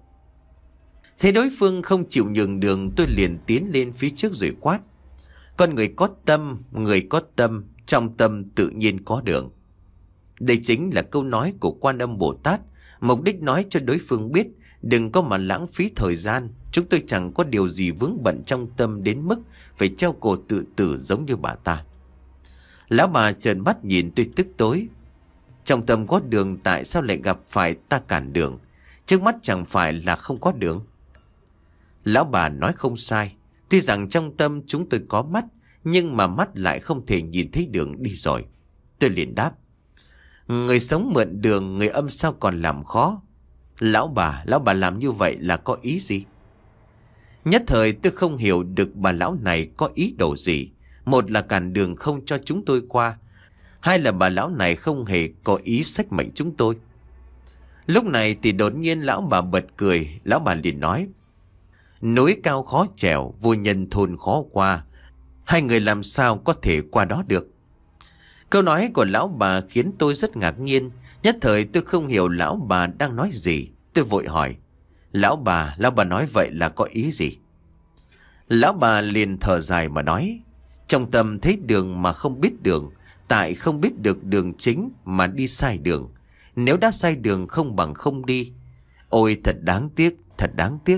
Thế đối phương không chịu nhường đường, tôi liền tiến lên phía trước rồi quát, con người có tâm, người có tâm, trong tâm tự nhiên có đường. Đây chính là câu nói của Quan Âm Bồ Tát, mục đích nói cho đối phương biết đừng có mà lãng phí thời gian. Chúng tôi chẳng có điều gì vướng bận trong tâm đến mức phải treo cổ tự tử giống như bà ta. Lão bà trợn mắt nhìn tôi tức tối, trong tâm có đường tại sao lại gặp phải ta cản đường? Trước mắt chẳng phải là không có đường. Lão bà nói không sai, tuy rằng trong tâm chúng tôi có mắt, nhưng mà mắt lại không thể nhìn thấy đường đi rồi. Tôi liền đáp, người sống mượn đường, người âm sao còn làm khó? Lão bà, lão bà làm như vậy là có ý gì? Nhất thời tôi không hiểu được bà lão này có ý đồ gì. Một là cản đường không cho chúng tôi qua, hai là bà lão này không hề có ý xách mệnh chúng tôi. Lúc này thì đột nhiên lão bà bật cười. Lão bà liền nói, núi cao khó trèo, vô nhân thôn khó qua, hai người làm sao có thể qua đó được? Câu nói của lão bà khiến tôi rất ngạc nhiên. Nhất thời tôi không hiểu lão bà đang nói gì. Tôi vội hỏi, lão bà, lão bà nói vậy là có ý gì? Lão bà liền thở dài mà nói, trong tâm thấy đường mà không biết đường, tại không biết được đường chính mà đi sai đường. Nếu đã sai đường không bằng không đi. Ôi thật đáng tiếc, thật đáng tiếc.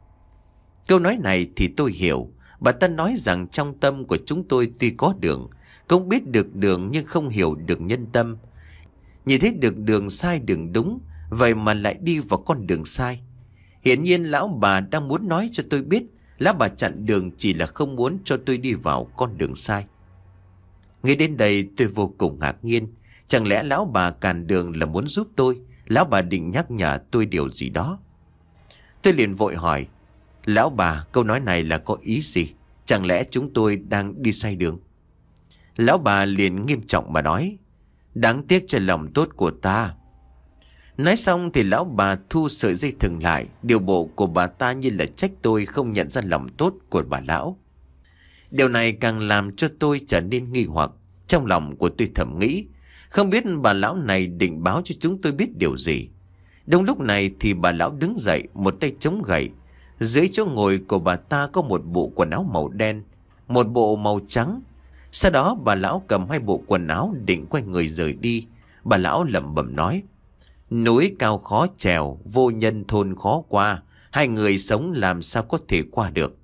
Câu nói này thì tôi hiểu. Bà ta nói rằng trong tâm của chúng tôi tuy có đường, không biết được đường nhưng không hiểu được nhân tâm. Nhìn thấy được đường sai đường đúng, vậy mà lại đi vào con đường sai. Hiển nhiên lão bà đang muốn nói cho tôi biết lão bà chặn đường chỉ là không muốn cho tôi đi vào con đường sai. Ngay đến đây tôi vô cùng ngạc nhiên. Chẳng lẽ lão bà cản đường là muốn giúp tôi? Lão bà định nhắc nhở tôi điều gì đó. Tôi liền vội hỏi, lão bà, câu nói này là có ý gì? Chẳng lẽ chúng tôi đang đi sai đường? Lão bà liền nghiêm trọng mà nói, đáng tiếc cho lòng tốt của ta. Nói xong thì lão bà thu sợi dây thừng lại. Điều bộ của bà ta như là trách tôi không nhận ra lòng tốt của bà lão. Điều này càng làm cho tôi trở nên nghi hoặc. Trong lòng của tôi thầm nghĩ, không biết bà lão này định báo cho chúng tôi biết điều gì. Đúng lúc này thì bà lão đứng dậy, một tay chống gậy. Dưới chỗ ngồi của bà ta có một bộ quần áo màu đen, một bộ màu trắng. Sau đó bà lão cầm hai bộ quần áo định quay người rời đi. Bà lão lẩm bẩm nói, núi cao khó trèo, vô nhân thôn khó qua, hai người sống làm sao có thể qua được.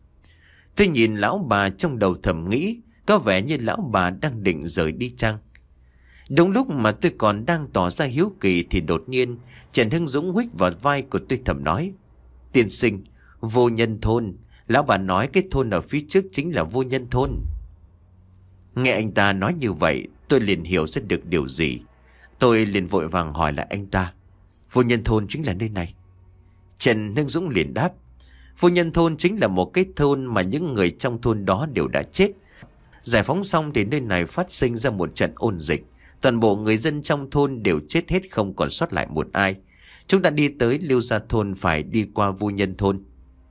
Tôi nhìn lão bà trong đầu thầm nghĩ, có vẻ như lão bà đang định rời đi chăng. Đúng lúc mà tôi còn đang tỏ ra hiếu kỳ thì đột nhiên Trần Hưng Dũng huých vào vai của tôi thầm nói, tiên sinh, vô nhân thôn. Lão bà nói cái thôn ở phía trước chính là vô nhân thôn. Nghe anh ta nói như vậy, tôi liền hiểu ra được điều gì. Tôi liền vội vàng hỏi lại anh ta: Vô Nhân thôn chính là nơi này? Trần Hưng Dũng liền đáp: Vô Nhân thôn chính là một cái thôn mà những người trong thôn đó đều đã chết. Giải phóng xong thì nơi này phát sinh ra một trận ôn dịch. Toàn bộ người dân trong thôn đều chết hết, không còn sót lại một ai. Chúng ta đi tới Liêu Gia thôn phải đi qua Vô Nhân thôn.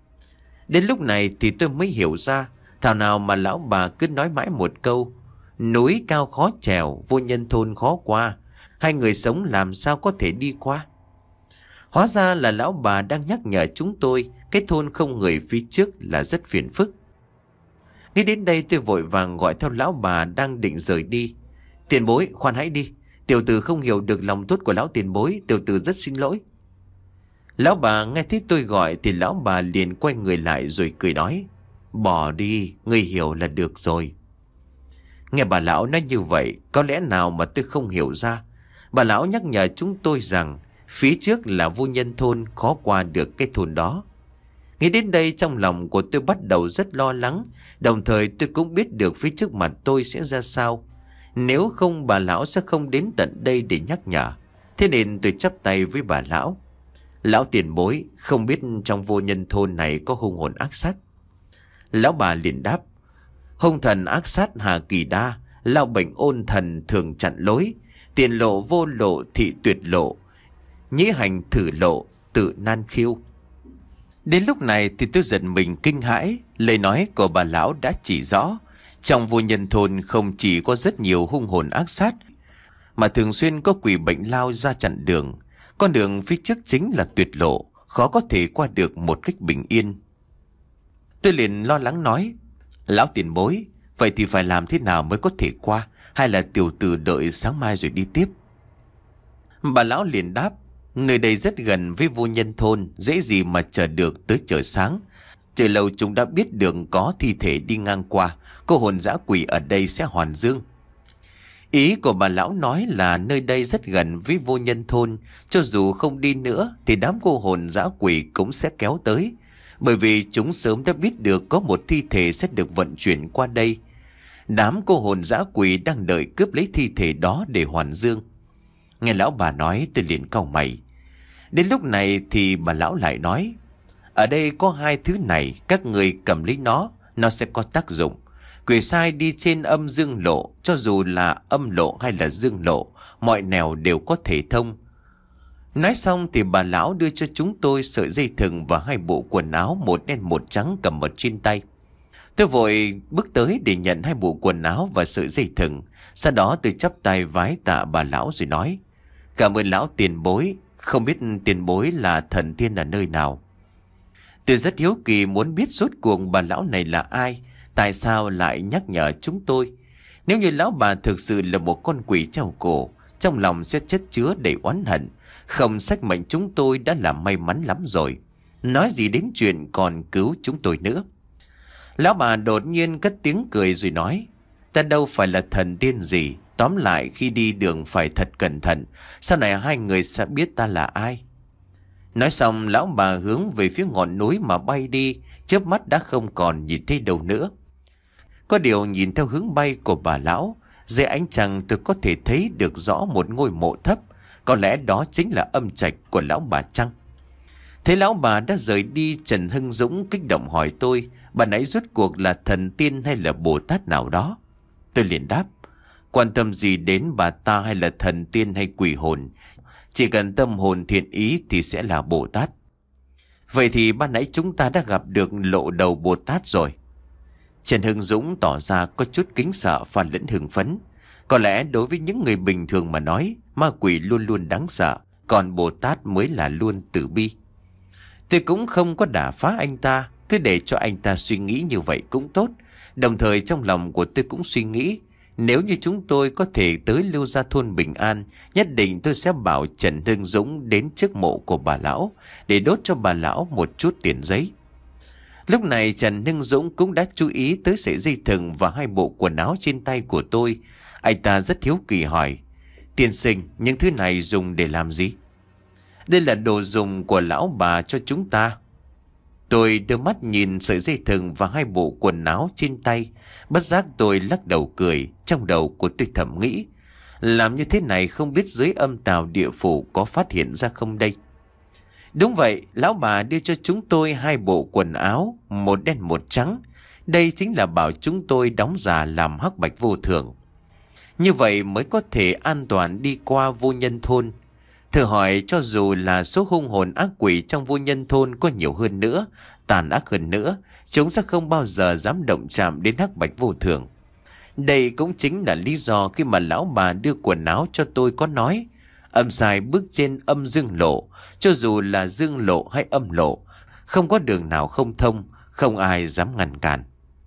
Đến lúc này thì tôi mới hiểu ra, thảo nào mà lão bà cứ nói mãi một câu: núi cao khó trèo, Vô Nhân thôn khó qua. Hai người sống làm sao có thể đi qua? Hóa ra là lão bà đang nhắc nhở chúng tôi cái thôn không người phía trước là rất phiền phức. Nghĩ đến đây tôi vội vàng gọi theo lão bà đang định rời đi: Tiền bối, khoan hãy đi. Tiểu tử không hiểu được lòng tốt của lão tiền bối, tiểu tử rất xin lỗi. Lão bà nghe thấy tôi gọi thì lão bà liền quay người lại rồi cười nói: Bỏ đi, ngươi hiểu là được rồi. Nghe bà lão nói như vậy, có lẽ nào mà tôi không hiểu ra. Bà lão nhắc nhở chúng tôi rằng phía trước là Vô Nhân thôn, khó qua được cái thôn đó. Nghĩ đến đây trong lòng của tôi bắt đầu rất lo lắng. Đồng thời tôi cũng biết được phía trước mặt tôi sẽ ra sao. Nếu không bà lão sẽ không đến tận đây để nhắc nhở. Thế nên tôi chắp tay với bà lão: Lão tiền bối, không biết trong Vô Nhân thôn này có hung hồn ác sát? Lão bà liền đáp: Hung thần ác sát hà kỳ đa, lao bệnh ôn thần thường chặn lối. Tiền lộ vô lộ thị tuyệt lộ, nhĩ hành thử lộ tự nan khiêu. Đến lúc này thì tôi giật mình kinh hãi. Lời nói của bà lão đã chỉ rõ, trong Vô Nhân thôn không chỉ có rất nhiều hung hồn ác sát, mà thường xuyên có quỷ bệnh lao ra chặn đường. Con đường phía trước chính là tuyệt lộ, khó có thể qua được một cách bình yên. Tôi liền lo lắng nói: Lão tiền bối, vậy thì phải làm thế nào mới có thể qua? Hay là tiểu tử đợi sáng mai rồi đi tiếp? Bà lão liền đáp: Nơi đây rất gần với Vô Nhân thôn, dễ gì mà chờ được tới trời sáng. Trời lâu chúng đã biết đường có thi thể đi ngang qua, cô hồn dã quỷ ở đây sẽ hoàn dương. Ý của bà lão nói là nơi đây rất gần với Vô Nhân thôn, cho dù không đi nữa thì đám cô hồn dã quỷ cũng sẽ kéo tới. Bởi vì chúng sớm đã biết được có một thi thể sẽ được vận chuyển qua đây. Đám cô hồn dã quỷ đang đợi cướp lấy thi thể đó để hoàn dương. Nghe lão bà nói tôi liền cau mày. Đến lúc này thì bà lão lại nói: Ở đây có hai thứ này, các người cầm lấy nó, nó sẽ có tác dụng. Quỷ sai đi trên âm dương lộ, cho dù là âm lộ hay là dương lộ, mọi nẻo đều có thể thông. Nói xong thì bà lão đưa cho chúng tôi sợi dây thừng và hai bộ quần áo, một đen một trắng cầm ở trên tay. Tôi vội bước tới để nhận hai bộ quần áo và sợi dây thừng. Sau đó tôi chắp tay vái tạ bà lão rồi nói: Cảm ơn lão tiền bối, không biết tiền bối là thần tiên ở nơi nào? Tôi rất hiếu kỳ muốn biết rốt cuộc bà lão này là ai, tại sao lại nhắc nhở chúng tôi. Nếu như lão bà thực sự là một con quỷ treo cổ, trong lòng sẽ chất chứa đầy oán hận, không sách mệnh chúng tôi đã là may mắn lắm rồi. Nói gì đến chuyện còn cứu chúng tôi nữa. Lão bà đột nhiên cất tiếng cười rồi nói: Ta đâu phải là thần tiên gì, tóm lại khi đi đường phải thật cẩn thận, sau này hai người sẽ biết ta là ai. Nói xong lão bà hướng về phía ngọn núi mà bay đi, chớp mắt đã không còn nhìn thấy đâu nữa. Có điều nhìn theo hướng bay của bà lão, dưới ánh trăng tôi có thể thấy được rõ một ngôi mộ thấp. Có lẽ đó chính là âm trạch của lão bà chăng? Thấy lão bà đã rời đi, Trần Hưng Dũng kích động hỏi tôi: Bà nãy rốt cuộc là thần tiên hay là Bồ Tát nào đó? Tôi liền đáp: Quan tâm gì đến bà ta hay là thần tiên hay quỷ hồn, chỉ cần tâm hồn thiện ý thì sẽ là Bồ Tát. Vậy thì ban nãy chúng ta đã gặp được lộ đầu Bồ Tát rồi. Trần Hưng Dũng tỏ ra có chút kính sợ và lẫn hưng phấn. Có lẽ đối với những người bình thường mà nói, ma quỷ luôn luôn đáng sợ, còn Bồ Tát mới là luôn từ bi. Tôi cũng không có đả phá anh ta, cứ để cho anh ta suy nghĩ như vậy cũng tốt. Đồng thời trong lòng của tôi cũng suy nghĩ, nếu như chúng tôi có thể tới Lưu Gia thôn bình an, nhất định tôi sẽ bảo Trần Hưng Dũng đến trước mộ của bà lão để đốt cho bà lão một chút tiền giấy. Lúc này Trần Hưng Dũng cũng đã chú ý tới sợi dây thừng và hai bộ quần áo trên tay của tôi. Anh ta rất hiếu kỳ hỏi: Tiên sinh, những thứ này dùng để làm gì? Đây là đồ dùng của lão bà cho chúng ta. Tôi đưa mắt nhìn sợi dây thừng và hai bộ quần áo trên tay. Bất giác tôi lắc đầu cười. Trong đầu của tôi thầm nghĩ, làm như thế này không biết dưới âm tào địa phủ có phát hiện ra không đây. Đúng vậy, lão bà đưa cho chúng tôi hai bộ quần áo, một đen một trắng. Đây chính là bảo chúng tôi đóng giả làm hắc bạch vô thường. Như vậy mới có thể an toàn đi qua vô nhân thôn. Thử hỏi, cho dù là số hung hồn ác quỷ trong vô nhân thôn có nhiều hơn nữa, tàn ác hơn nữa, chúng sẽ không bao giờ dám động chạm đến hắc bạch vô thường. Đây cũng chính là lý do khi mà lão bà đưa quần áo cho tôi có nói, âm sai bước trên âm dương lộ, cho dù là dương lộ hay âm lộ, không có đường nào không thông, không ai dám ngăn cản.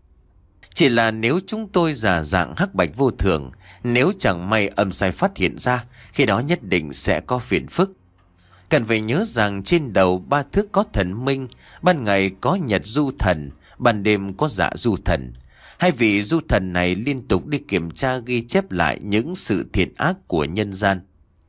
Chỉ là nếu chúng tôi giả dạng hắc bạch vô thường, nếu chẳng may âm sai phát hiện ra, khi đó nhất định sẽ có phiền phức. Cần phải nhớ rằng trên đầu ba thước có thần minh, ban ngày có nhật du thần, ban đêm có dạ du thần. Hai vị du thần này liên tục đi kiểm tra ghi chép lại những sự thiện ác của nhân gian.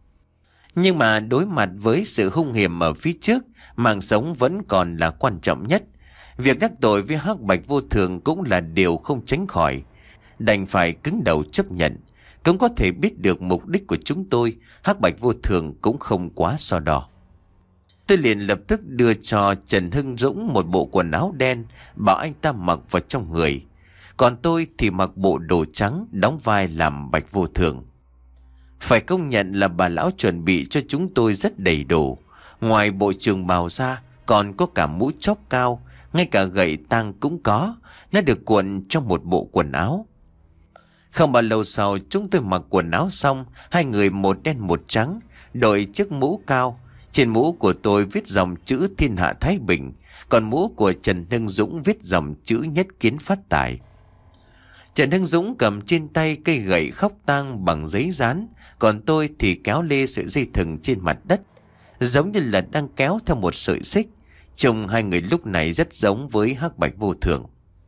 Nhưng mà đối mặt với sự hung hiểm ở phía trước, mạng sống vẫn còn là quan trọng nhất. Việc đắc tội với hắc bạch vô thường cũng là điều không tránh khỏi. Đành phải cứng đầu chấp nhận. Cũng có thể biết được mục đích của chúng tôi, hắc bạch vô thường cũng không quá so đo. Tôi liền lập tức đưa cho Trần Hưng Dũng một bộ quần áo đen, bảo anh ta mặc vào trong người. Còn tôi thì mặc bộ đồ trắng, đóng vai làm bạch vô thường. Phải công nhận là bà lão chuẩn bị cho chúng tôi rất đầy đủ. Ngoài bộ trường bào ra, còn có cả mũ chóp cao, ngay cả gậy tang cũng có. Nó được cuộn trong một bộ quần áo. Không bao lâu sau, chúng tôi mặc quần áo xong, hai người một đen một trắng, đội chiếc mũ cao. Trên mũ của tôi viết dòng chữ Thiên Hạ Thái Bình, còn mũ của Trần Hưng Dũng viết dòng chữ Nhất Kiến Phát Tài. Trần Hưng Dũng cầm trên tay cây gậy khóc tang bằng giấy dán, còn tôi thì kéo lê sợi dây thừng trên mặt đất, giống như là đang kéo theo một sợi xích. Trông hai người lúc này rất giống với hắc bạch vô thường.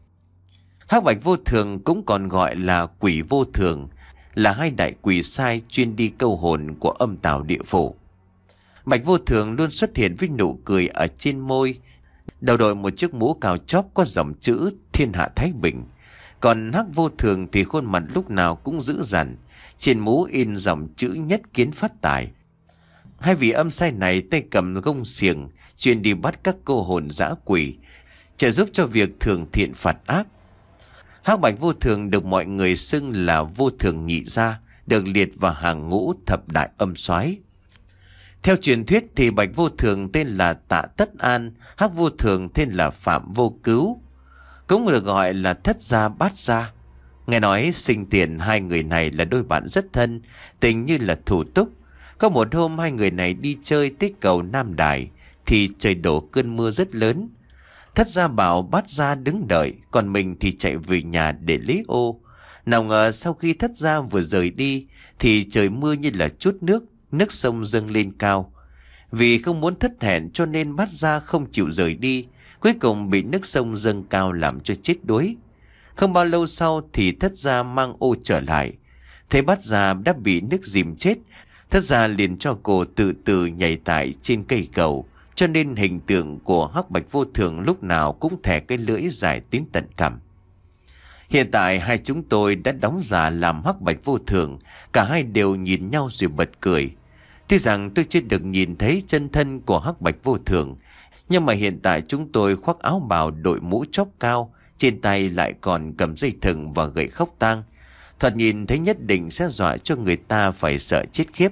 Hắc bạch vô thường cũng còn gọi là quỷ vô thường, là hai đại quỷ sai chuyên đi câu hồn của âm tào địa phủ. Bạch vô thường luôn xuất hiện với nụ cười ở trên môi, đầu đội một chiếc mũ cao chóp có dòng chữ Thiên Hạ Thái Bình. Còn hắc vô thường thì khuôn mặt lúc nào cũng dữ dằn, trên mũ in dòng chữ Nhất Kiến Phát Tài. Hai vị âm sai này tay cầm gông xiềng, chuyên đi bắt các cô hồn dã quỷ, trợ giúp cho việc thường thiện phạt ác. Hắc bạch vô thường được mọi người xưng là vô thường nhị gia, được liệt vào hàng ngũ thập đại âm soái. Theo truyền thuyết thì bạch vô thường tên là Tạ Tất An, hắc vô thường tên là Phạm Vô Cứu, cũng được gọi là thất gia bát gia. Nghe nói sinh tiền hai người này là đôi bạn rất thân, tình như là thủ túc. Có một hôm hai người này đi chơi tới cầu Nam Đài thì trời đổ cơn mưa rất lớn. Thất gia bảo bát gia đứng đợi, còn mình thì chạy về nhà để lấy ô. Nào ngờ sau khi thất gia vừa rời đi thì trời mưa như là chút nước, nước sông dâng lên cao. Vì không muốn thất hẹn cho nên bát gia không chịu rời đi, cuối cùng bị nước sông dâng cao làm cho chết đuối. Không bao lâu sau thì thất gia mang ô trở lại, thấy bát gia đã bị nước dìm chết. Thất gia liền cho cô từ từ nhảy tại trên cây cầu, cho nên hình tượng của hắc bạch vô thường lúc nào cũng thè cái lưỡi dài đến tận cằm. Hiện tại hai chúng tôi đã đóng giả làm hắc bạch vô thường, cả hai đều nhìn nhau rồi bật cười. Tuy rằng tôi chưa được nhìn thấy chân thân của hắc bạch vô thường, nhưng mà hiện tại chúng tôi khoác áo bào đội mũ chóp cao, trên tay lại còn cầm dây thừng và gậy khóc tang. Thoạt nhìn thấy nhất định sẽ dọa cho người ta phải sợ chết khiếp.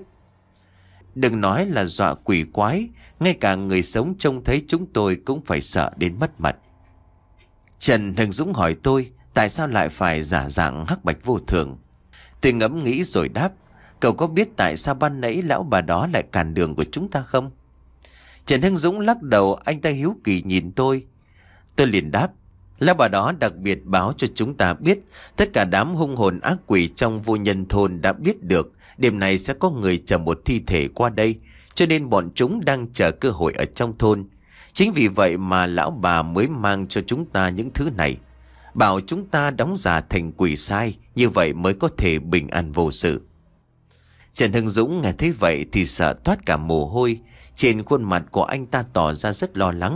Đừng nói là dọa quỷ quái, ngay cả người sống trông thấy chúng tôi cũng phải sợ đến mất mật. Trần Hưng Dũng hỏi tôi tại sao lại phải giả dạng hắc bạch vô thường. Tôi ngẫm nghĩ rồi đáp, cậu có biết tại sao ban nãy lão bà đó lại cản đường của chúng ta không? Trần Hưng Dũng lắc đầu, anh ta hiếu kỳ nhìn tôi. Tôi liền đáp, lão bà đó đặc biệt báo cho chúng ta biết, tất cả đám hung hồn ác quỷ trong vô nhân thôn đã biết được đêm này sẽ có người chở một thi thể qua đây, cho nên bọn chúng đang chờ cơ hội ở trong thôn. Chính vì vậy mà lão bà mới mang cho chúng ta những thứ này, bảo chúng ta đóng giả thành quỷ sai, như vậy mới có thể bình an vô sự. Trần Hưng Dũng nghe thấy vậy thì sợ toát cả mồ hôi, trên khuôn mặt của anh ta tỏ ra rất lo lắng.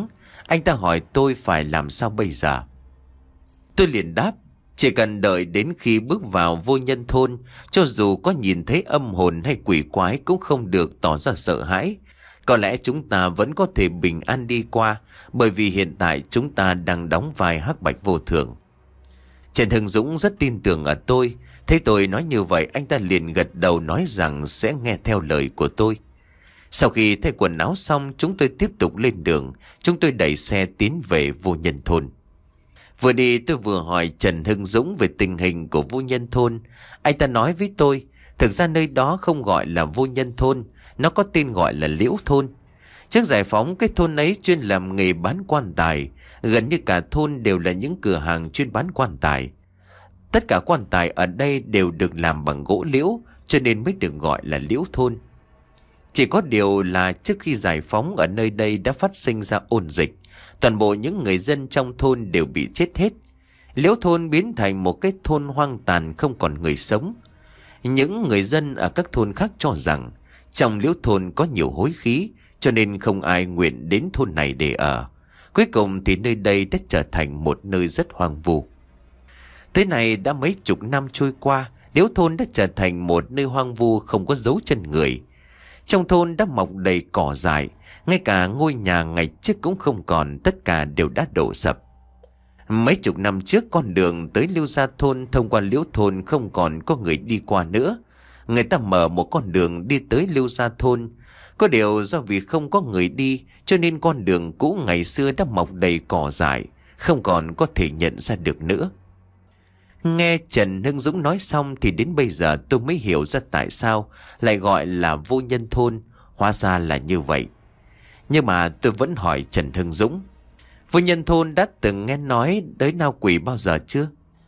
Anh ta hỏi tôi phải làm sao bây giờ. Tôi liền đáp, chỉ cần đợi đến khi bước vào vô nhân thôn, cho dù có nhìn thấy âm hồn hay quỷ quái cũng không được tỏ ra sợ hãi. Có lẽ chúng ta vẫn có thể bình an đi qua, bởi vì hiện tại chúng ta đang đóng vai hắc bạch vô thường. Trần Hưng Dũng rất tin tưởng ở tôi. Thấy tôi nói như vậy, anh ta liền gật đầu nói rằng sẽ nghe theo lời của tôi. Sau khi thay quần áo xong, chúng tôi tiếp tục lên đường. Chúng tôi đẩy xe tiến về vô nhân thôn. Vừa đi tôi vừa hỏi Trần Hưng Dũng về tình hình của vô nhân thôn. Anh ta nói với tôi, thực ra nơi đó không gọi là vô nhân thôn, nó có tên gọi là Liễu thôn. Trước giải phóng, cái thôn ấy chuyên làm nghề bán quan tài. Gần như cả thôn đều là những cửa hàng chuyên bán quan tài. Tất cả quan tài ở đây đều được làm bằng gỗ liễu, cho nên mới được gọi là Liễu thôn. Chỉ có điều là trước khi giải phóng, ở nơi đây đã phát sinh ra ôn dịch. Toàn bộ những người dân trong thôn đều bị chết hết. Liễu thôn biến thành một cái thôn hoang tàn, không còn người sống. Những người dân ở các thôn khác cho rằng trong Liễu thôn có nhiều hối khí, cho nên không ai nguyện đến thôn này để ở. Cuối cùng thì nơi đây đã trở thành một nơi rất hoang vu. Thế này đã mấy chục năm trôi qua, Liễu thôn đã trở thành một nơi hoang vu không có dấu chân người. Trong thôn đã mọc đầy cỏ dại, ngay cả ngôi nhà ngày trước cũng không còn, tất cả đều đã đổ sập. Mấy chục năm trước, con đường tới Liêu Gia thôn thông qua Liễu thôn không còn có người đi qua nữa. Người ta mở một con đường đi tới Liêu Gia thôn. Có điều do vì không có người đi, cho nên con đường cũ ngày xưa đã mọc đầy cỏ dại, không còn có thể nhận ra được nữa. Nghe Trần Hưng Dũng nói xong thì đến bây giờ tôi mới hiểu ra tại sao lại gọi là vô nhân thôn. Hóa ra là như vậy. Nhưng mà tôi vẫn hỏi Trần Hưng Dũng, vô nhân thôn đã từng nghe nói tới nào quỷ bao giờ chưa?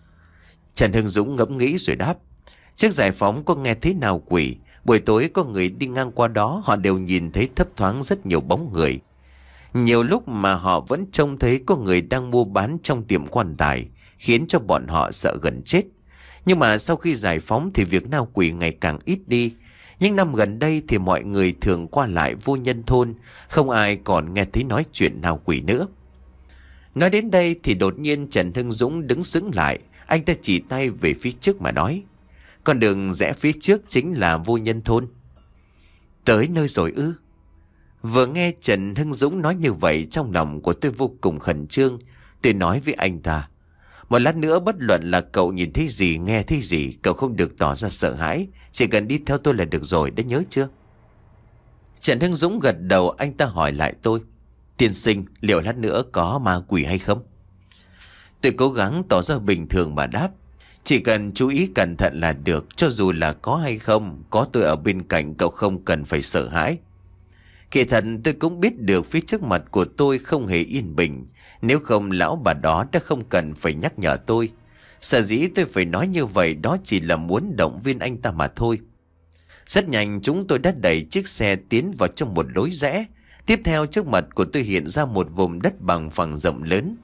Trần Hưng Dũng ngẫm nghĩ rồi đáp, trước giải phóng có nghe thấy nào quỷ. Buổi tối có người đi ngang qua đó, họ đều nhìn thấy thấp thoáng rất nhiều bóng người. Nhiều lúc mà họ vẫn trông thấy có người đang mua bán trong tiệm quan tài, khiến cho bọn họ sợ gần chết. Nhưng mà sau khi giải phóng thì việc nào quỷ ngày càng ít đi. Những năm gần đây thì mọi người thường qua lại vô nhân thôn, không ai còn nghe thấy nói chuyện nào quỷ nữa. Nói đến đây thì đột nhiên Trần Hưng Dũng đứng sững lại. Anh ta chỉ tay về phía trước mà nói, con đường rẽ phía trước chính là vô nhân thôn. Tới nơi rồi ư? Vừa nghe Trần Hưng Dũng nói như vậy, trong lòng của tôi vô cùng khẩn trương. Tôi nói với anh ta, một lát nữa bất luận là cậu nhìn thấy gì, nghe thấy gì, cậu không được tỏ ra sợ hãi, chỉ cần đi theo tôi là được rồi, đã nhớ chưa? Trần Hưng Dũng gật đầu. Anh ta hỏi lại tôi, tiên sinh, liệu lát nữa có ma quỷ hay không? Tôi cố gắng tỏ ra bình thường mà đáp, chỉ cần chú ý cẩn thận là được, cho dù là có hay không, có tôi ở bên cạnh cậu không cần phải sợ hãi. Kỳ thật tôi cũng biết được phía trước mặt của tôi không hề yên bình, nếu không lão bà đó đã không cần phải nhắc nhở tôi. Sở dĩ tôi phải nói như vậy đó chỉ là muốn động viên anh ta mà thôi. Rất nhanh chúng tôi đã đẩy chiếc xe tiến vào trong một lối rẽ. Tiếp theo trước mặt của tôi hiện ra một vùng đất bằng phẳng rộng lớn.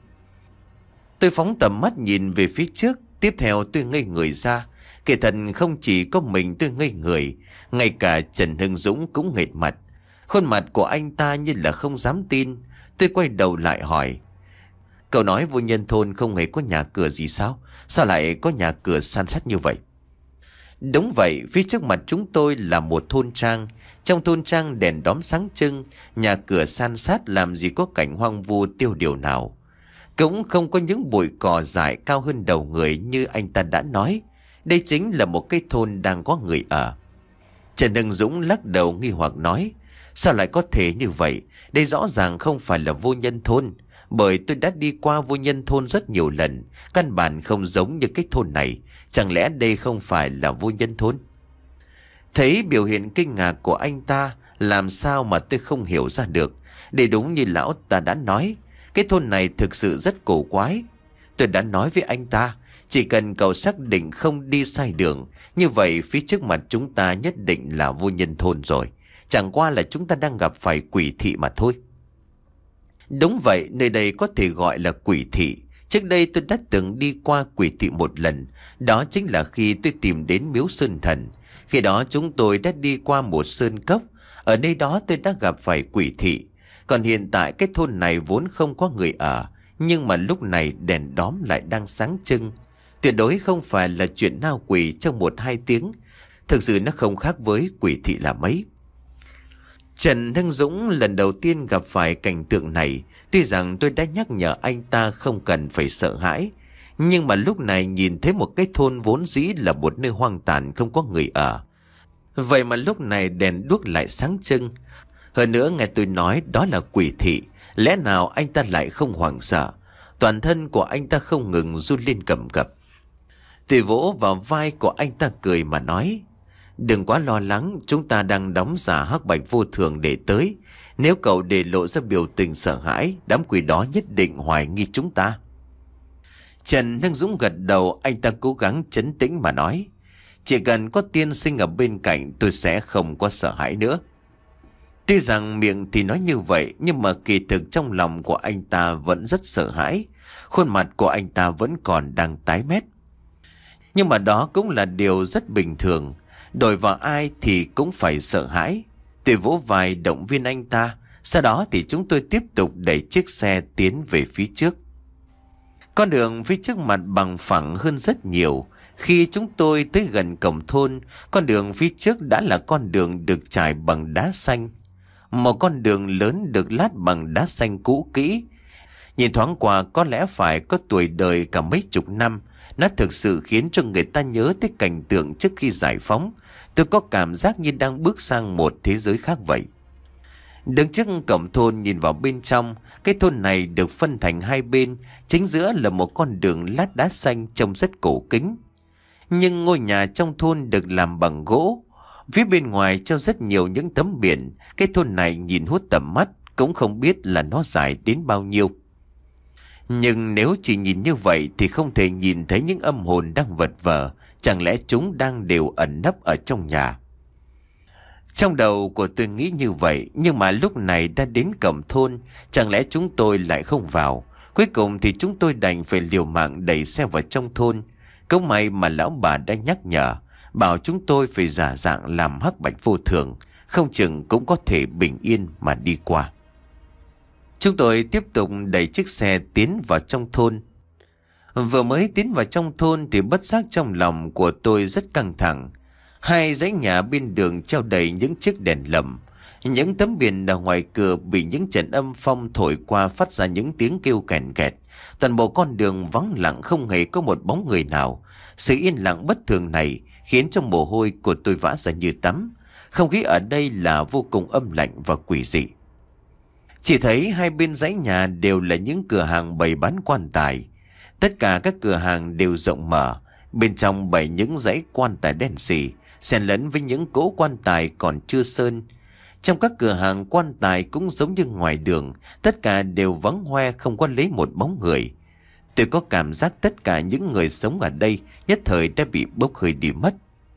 Tôi phóng tầm mắt nhìn về phía trước. Tiếp theo tôi ngây người ra. Kỳ thật không chỉ có mình tôi ngây người, ngay cả Trần Hưng Dũng cũng nghệt mặt. Khuôn mặt của anh ta như là không dám tin. Tôi quay đầu lại hỏi, cậu nói vô nhân thôn không hề có nhà cửa gì sao? Sao lại có nhà cửa san sát như vậy? Đúng vậy, phía trước mặt chúng tôi là một thôn trang. Trong thôn trang đèn đóm sáng trưng, nhà cửa san sát, làm gì có cảnh hoang vu tiêu điều nào. Cũng không có những bụi cỏ dại cao hơn đầu người như anh ta đã nói. Đây chính là một cái thôn đang có người ở. Trần Hưng Dũng lắc đầu nghi hoặc nói, sao lại có thể như vậy? Đây rõ ràng không phải là vô nhân thôn, bởi tôi đã đi qua vô nhân thôn rất nhiều lần, căn bản không giống như cái thôn này. Chẳng lẽ đây không phải là vô nhân thôn? Thấy biểu hiện kinh ngạc của anh ta, làm sao mà tôi không hiểu ra được. Để đúng như lão ta đã nói, cái thôn này thực sự rất cổ quái. Tôi đã nói với anh ta, chỉ cần cậu xác định không đi sai đường, như vậy phía trước mặt chúng ta nhất định là vô nhân thôn rồi. Chẳng qua là chúng ta đang gặp phải quỷ thị mà thôi. Đúng vậy, nơi đây có thể gọi là quỷ thị. Trước đây tôi đã từng đi qua quỷ thị một lần. Đó chính là khi tôi tìm đến miếu sơn thần. Khi đó chúng tôi đã đi qua một sơn cốc. Ở nơi đó tôi đã gặp phải quỷ thị. Còn hiện tại cái thôn này vốn không có người ở, nhưng mà lúc này đèn đóm lại đang sáng trưng. Tuyệt đối không phải là chuyện nào quỷ trong một hai tiếng. Thực sự nó không khác với quỷ thị là mấy. Trần Hưng Dũng lần đầu tiên gặp phải cảnh tượng này. Tuy rằng tôi đã nhắc nhở anh ta không cần phải sợ hãi, nhưng mà lúc này nhìn thấy một cái thôn vốn dĩ là một nơi hoang tàn không có người ở. Vậy mà lúc này đèn đuốc lại sáng trưng. Hơn nữa nghe tôi nói đó là quỷ thị, lẽ nào anh ta lại không hoảng sợ? Toàn thân của anh ta không ngừng run lên cầm cập. Tôi vỗ vào vai của anh ta cười mà nói: đừng quá lo lắng, chúng ta đang đóng giả hắc bạch vô thường để tới. Nếu cậu để lộ ra biểu tình sợ hãi, đám quỷ đó nhất định hoài nghi chúng ta. Trần Hưng Dũng gật đầu, anh ta cố gắng trấn tĩnh mà nói: chỉ cần có tiên sinh ở bên cạnh, tôi sẽ không có sợ hãi nữa. Tuy rằng miệng thì nói như vậy, nhưng mà kỳ thực trong lòng của anh ta vẫn rất sợ hãi. Khuôn mặt của anh ta vẫn còn đang tái mét. Nhưng mà đó cũng là điều rất bình thường. Đổi vào ai thì cũng phải sợ hãi. Tôi vỗ vai động viên anh ta. Sau đó thì chúng tôi tiếp tục đẩy chiếc xe tiến về phía trước. Con đường phía trước mặt bằng phẳng hơn rất nhiều. Khi chúng tôi tới gần cổng thôn, con đường phía trước đã là con đường được trải bằng đá xanh. Một con đường lớn được lát bằng đá xanh cũ kỹ. Nhìn thoáng qua có lẽ phải có tuổi đời cả mấy chục năm. Nó thực sự khiến cho người ta nhớ tới cảnh tượng trước khi giải phóng. Tôi có cảm giác như đang bước sang một thế giới khác vậy. Đứng trước cổng thôn nhìn vào bên trong, cái thôn này được phân thành hai bên. Chính giữa là một con đường lát đá xanh trông rất cổ kính. Nhưng ngôi nhà trong thôn được làm bằng gỗ. Phía bên ngoài treo rất nhiều những tấm biển. Cái thôn này nhìn hút tầm mắt, cũng không biết là nó dài đến bao nhiêu. Nhưng nếu chỉ nhìn như vậy thì không thể nhìn thấy những âm hồn đang vật vờ. Chẳng lẽ chúng đang đều ẩn nấp ở trong nhà? Trong đầu của tôi nghĩ như vậy, nhưng mà lúc này đã đến cổng thôn, chẳng lẽ chúng tôi lại không vào? Cuối cùng thì chúng tôi đành phải liều mạng đẩy xe vào trong thôn. Cũng may mà lão bà đã nhắc nhở, bảo chúng tôi phải giả dạng làm hắc bạch vô thường, không chừng cũng có thể bình yên mà đi qua. Chúng tôi tiếp tục đẩy chiếc xe tiến vào trong thôn. Vừa mới tiến vào trong thôn thì bất giác trong lòng của tôi rất căng thẳng. Hai dãy nhà bên đường treo đầy những chiếc đèn lồng. Những tấm biển ở ngoài cửa bị những trận âm phong thổi qua phát ra những tiếng kêu kèn kẹt. Toàn bộ con đường vắng lặng, không hề có một bóng người nào. Sự yên lặng bất thường này khiến cho mồ hôi của tôi vã ra như tắm. Không khí ở đây là vô cùng âm lạnh và quỷ dị. Chỉ thấy hai bên dãy nhà đều là những cửa hàng bày bán quan tài. Tất cả các cửa hàng đều rộng mở. Bên trong bày những dãy quan tài đen xì, xen lẫn với những cỗ quan tài còn chưa sơn. Trong các cửa hàng quan tài cũng giống như ngoài đường, tất cả đều vắng hoe, không có lấy một bóng người. Tôi có cảm giác tất cả những người sống ở đây nhất thời đã bị bốc hơi đi mất.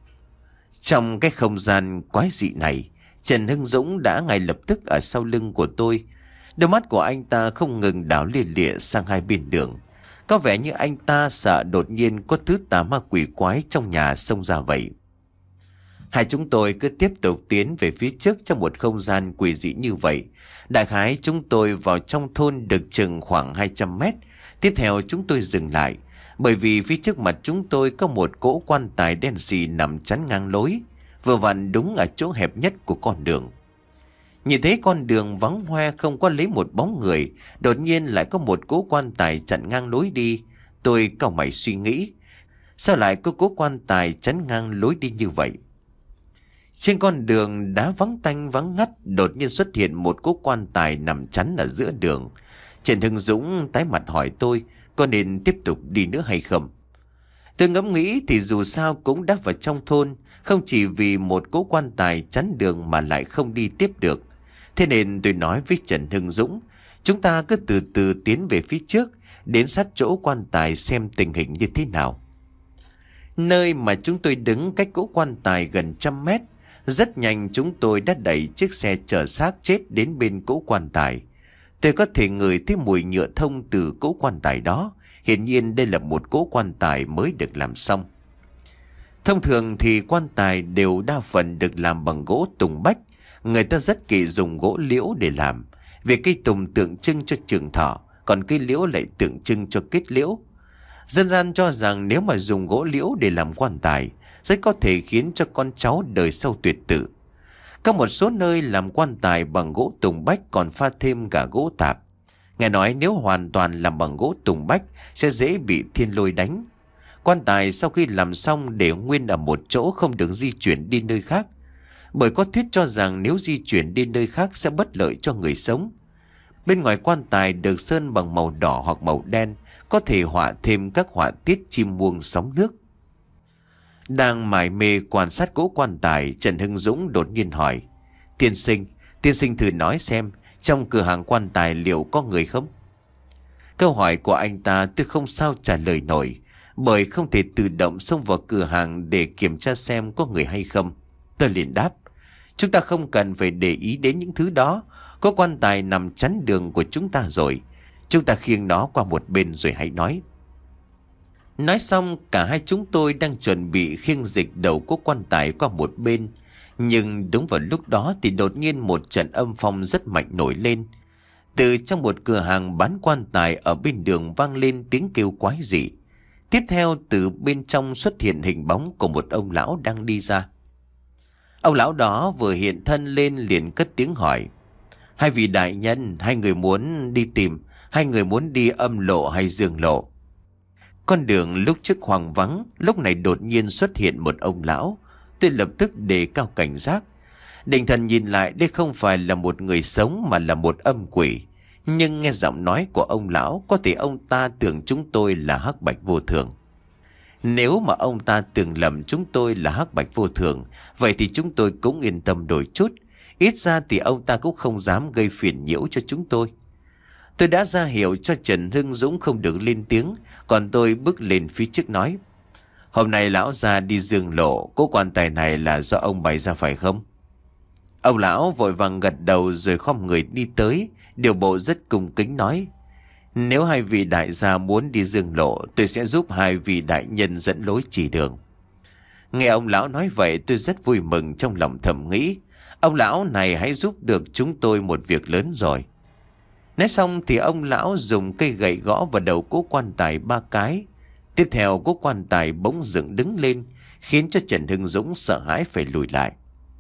Trong cái không gian quái dị này, Trần Hưng Dũng đã ngay lập tức ở sau lưng của tôi. Đôi mắt của anh ta không ngừng đảo lia lịa sang hai bên đường. Có vẻ như anh ta sợ đột nhiên có thứ tà ma quỷ quái trong nhà xông ra vậy. Hai chúng tôi cứ tiếp tục tiến về phía trước trong một không gian quỷ dị như vậy. Đại khái chúng tôi vào trong thôn được chừng khoảng hai trăm mét. Tiếp theo chúng tôi dừng lại, bởi vì phía trước mặt chúng tôi có một cỗ quan tài đen xì nằm chắn ngang lối, vừa vặn đúng ở chỗ hẹp nhất của con đường. Nhìn thấy con đường vắng hoe không có lấy một bóng người, đột nhiên lại có một cỗ quan tài chặn ngang lối đi. Tôi cau mày suy nghĩ, sao lại có cỗ quan tài chắn ngang lối đi như vậy? Trên con đường đá vắng tanh vắng ngắt, đột nhiên xuất hiện một cỗ quan tài nằm chắn ở giữa đường. Trần Hưng Dũng tái mặt hỏi tôi, có nên tiếp tục đi nữa hay không? Tôi ngẫm nghĩ thì dù sao cũng đã vào trong thôn, không chỉ vì một cỗ quan tài chắn đường mà lại không đi tiếp được. Thế nên tôi nói với Trần Hưng Dũng, chúng ta cứ từ từ tiến về phía trước, đến sát chỗ quan tài xem tình hình như thế nào. Nơi mà chúng tôi đứng cách cỗ quan tài gần trăm mét. Rất nhanh chúng tôi đã đẩy chiếc xe chở xác chết đến bên cỗ quan tài. Tôi có thể ngửi thấy mùi nhựa thông từ cỗ quan tài đó. Hiển nhiên đây là một cỗ quan tài mới được làm xong. Thông thường thì quan tài đều đa phần được làm bằng gỗ tùng bách. Người ta rất kỹ dùng gỗ liễu để làm. Vì cây tùng tượng trưng cho trường thọ, còn cây liễu lại tượng trưng cho kết liễu. Dân gian cho rằng nếu mà dùng gỗ liễu để làm quan tài, rất có thể khiến cho con cháu đời sau tuyệt tử. Có một số nơi làm quan tài bằng gỗ tùng bách còn pha thêm cả gỗ tạp. Nghe nói nếu hoàn toàn làm bằng gỗ tùng bách sẽ dễ bị thiên lôi đánh. Quan tài sau khi làm xong để nguyên ở một chỗ, không được di chuyển đi nơi khác. Bởi có thuyết cho rằng nếu di chuyển đi nơi khác sẽ bất lợi cho người sống. Bên ngoài quan tài được sơn bằng màu đỏ hoặc màu đen, có thể họa thêm các họa tiết chim muông sóng nước. Đang mải mê quan sát gỗ quan tài, Trần Hưng Dũng đột nhiên hỏi: Tiên sinh, tiên sinh thử nói xem, trong cửa hàng quan tài liệu có người không? Câu hỏi của anh ta tôi không sao trả lời nổi, bởi không thể tự động xông vào cửa hàng để kiểm tra xem có người hay không. Tôi liền đáp: Chúng ta không cần phải để ý đến những thứ đó. Có quan tài nằm chắn đường của chúng ta rồi, chúng ta khiêng nó qua một bên rồi hãy nói. Nói xong, cả hai chúng tôi đang chuẩn bị khiêng dịch đầu của quan tài qua một bên. Nhưng đúng vào lúc đó thì đột nhiên một trận âm phong rất mạnh nổi lên. Từ trong một cửa hàng bán quan tài ở bên đường vang lên tiếng kêu quái dị. Tiếp theo, từ bên trong xuất hiện hình bóng của một ông lão đang đi ra. Ông lão đó vừa hiện thân lên liền cất tiếng hỏi: Hai vị đại nhân, hai người muốn đi tìm, hai người muốn đi âm lộ hay dương lộ? Con đường lúc trước hoang vắng, lúc này đột nhiên xuất hiện một ông lão. Tôi lập tức đề cao cảnh giác. Định thần nhìn lại, đây không phải là một người sống mà là một âm quỷ. Nhưng nghe giọng nói của ông lão, có thể ông ta tưởng chúng tôi là hắc bạch vô thường. Nếu mà ông ta tưởng lầm chúng tôi là hắc bạch vô thường, vậy thì chúng tôi cũng yên tâm đôi chút. Ít ra thì ông ta cũng không dám gây phiền nhiễu cho chúng tôi. Tôi đã ra hiệu cho Trần Hưng Dũng không được lên tiếng, còn tôi bước lên phía trước nói: Hôm nay lão già đi dương lộ, cố quan tài này là do ông bày ra phải không? Ông lão vội vàng gật đầu rồi khom người đi tới, điều bộ rất cung kính nói: Nếu hai vị đại gia muốn đi dương lộ, tôi sẽ giúp hai vị đại nhân dẫn lối chỉ đường. Nghe ông lão nói vậy, tôi rất vui mừng, trong lòng thầm nghĩ: Ông lão này hãy giúp được chúng tôi một việc lớn rồi. Nói xong thì ông lão dùng cây gậy gõ vào đầu cố quan tài ba cái. Tiếp theo cố quan tài bỗng dựng đứng lên, khiến cho Trần Hưng Dũng sợ hãi phải lùi lại.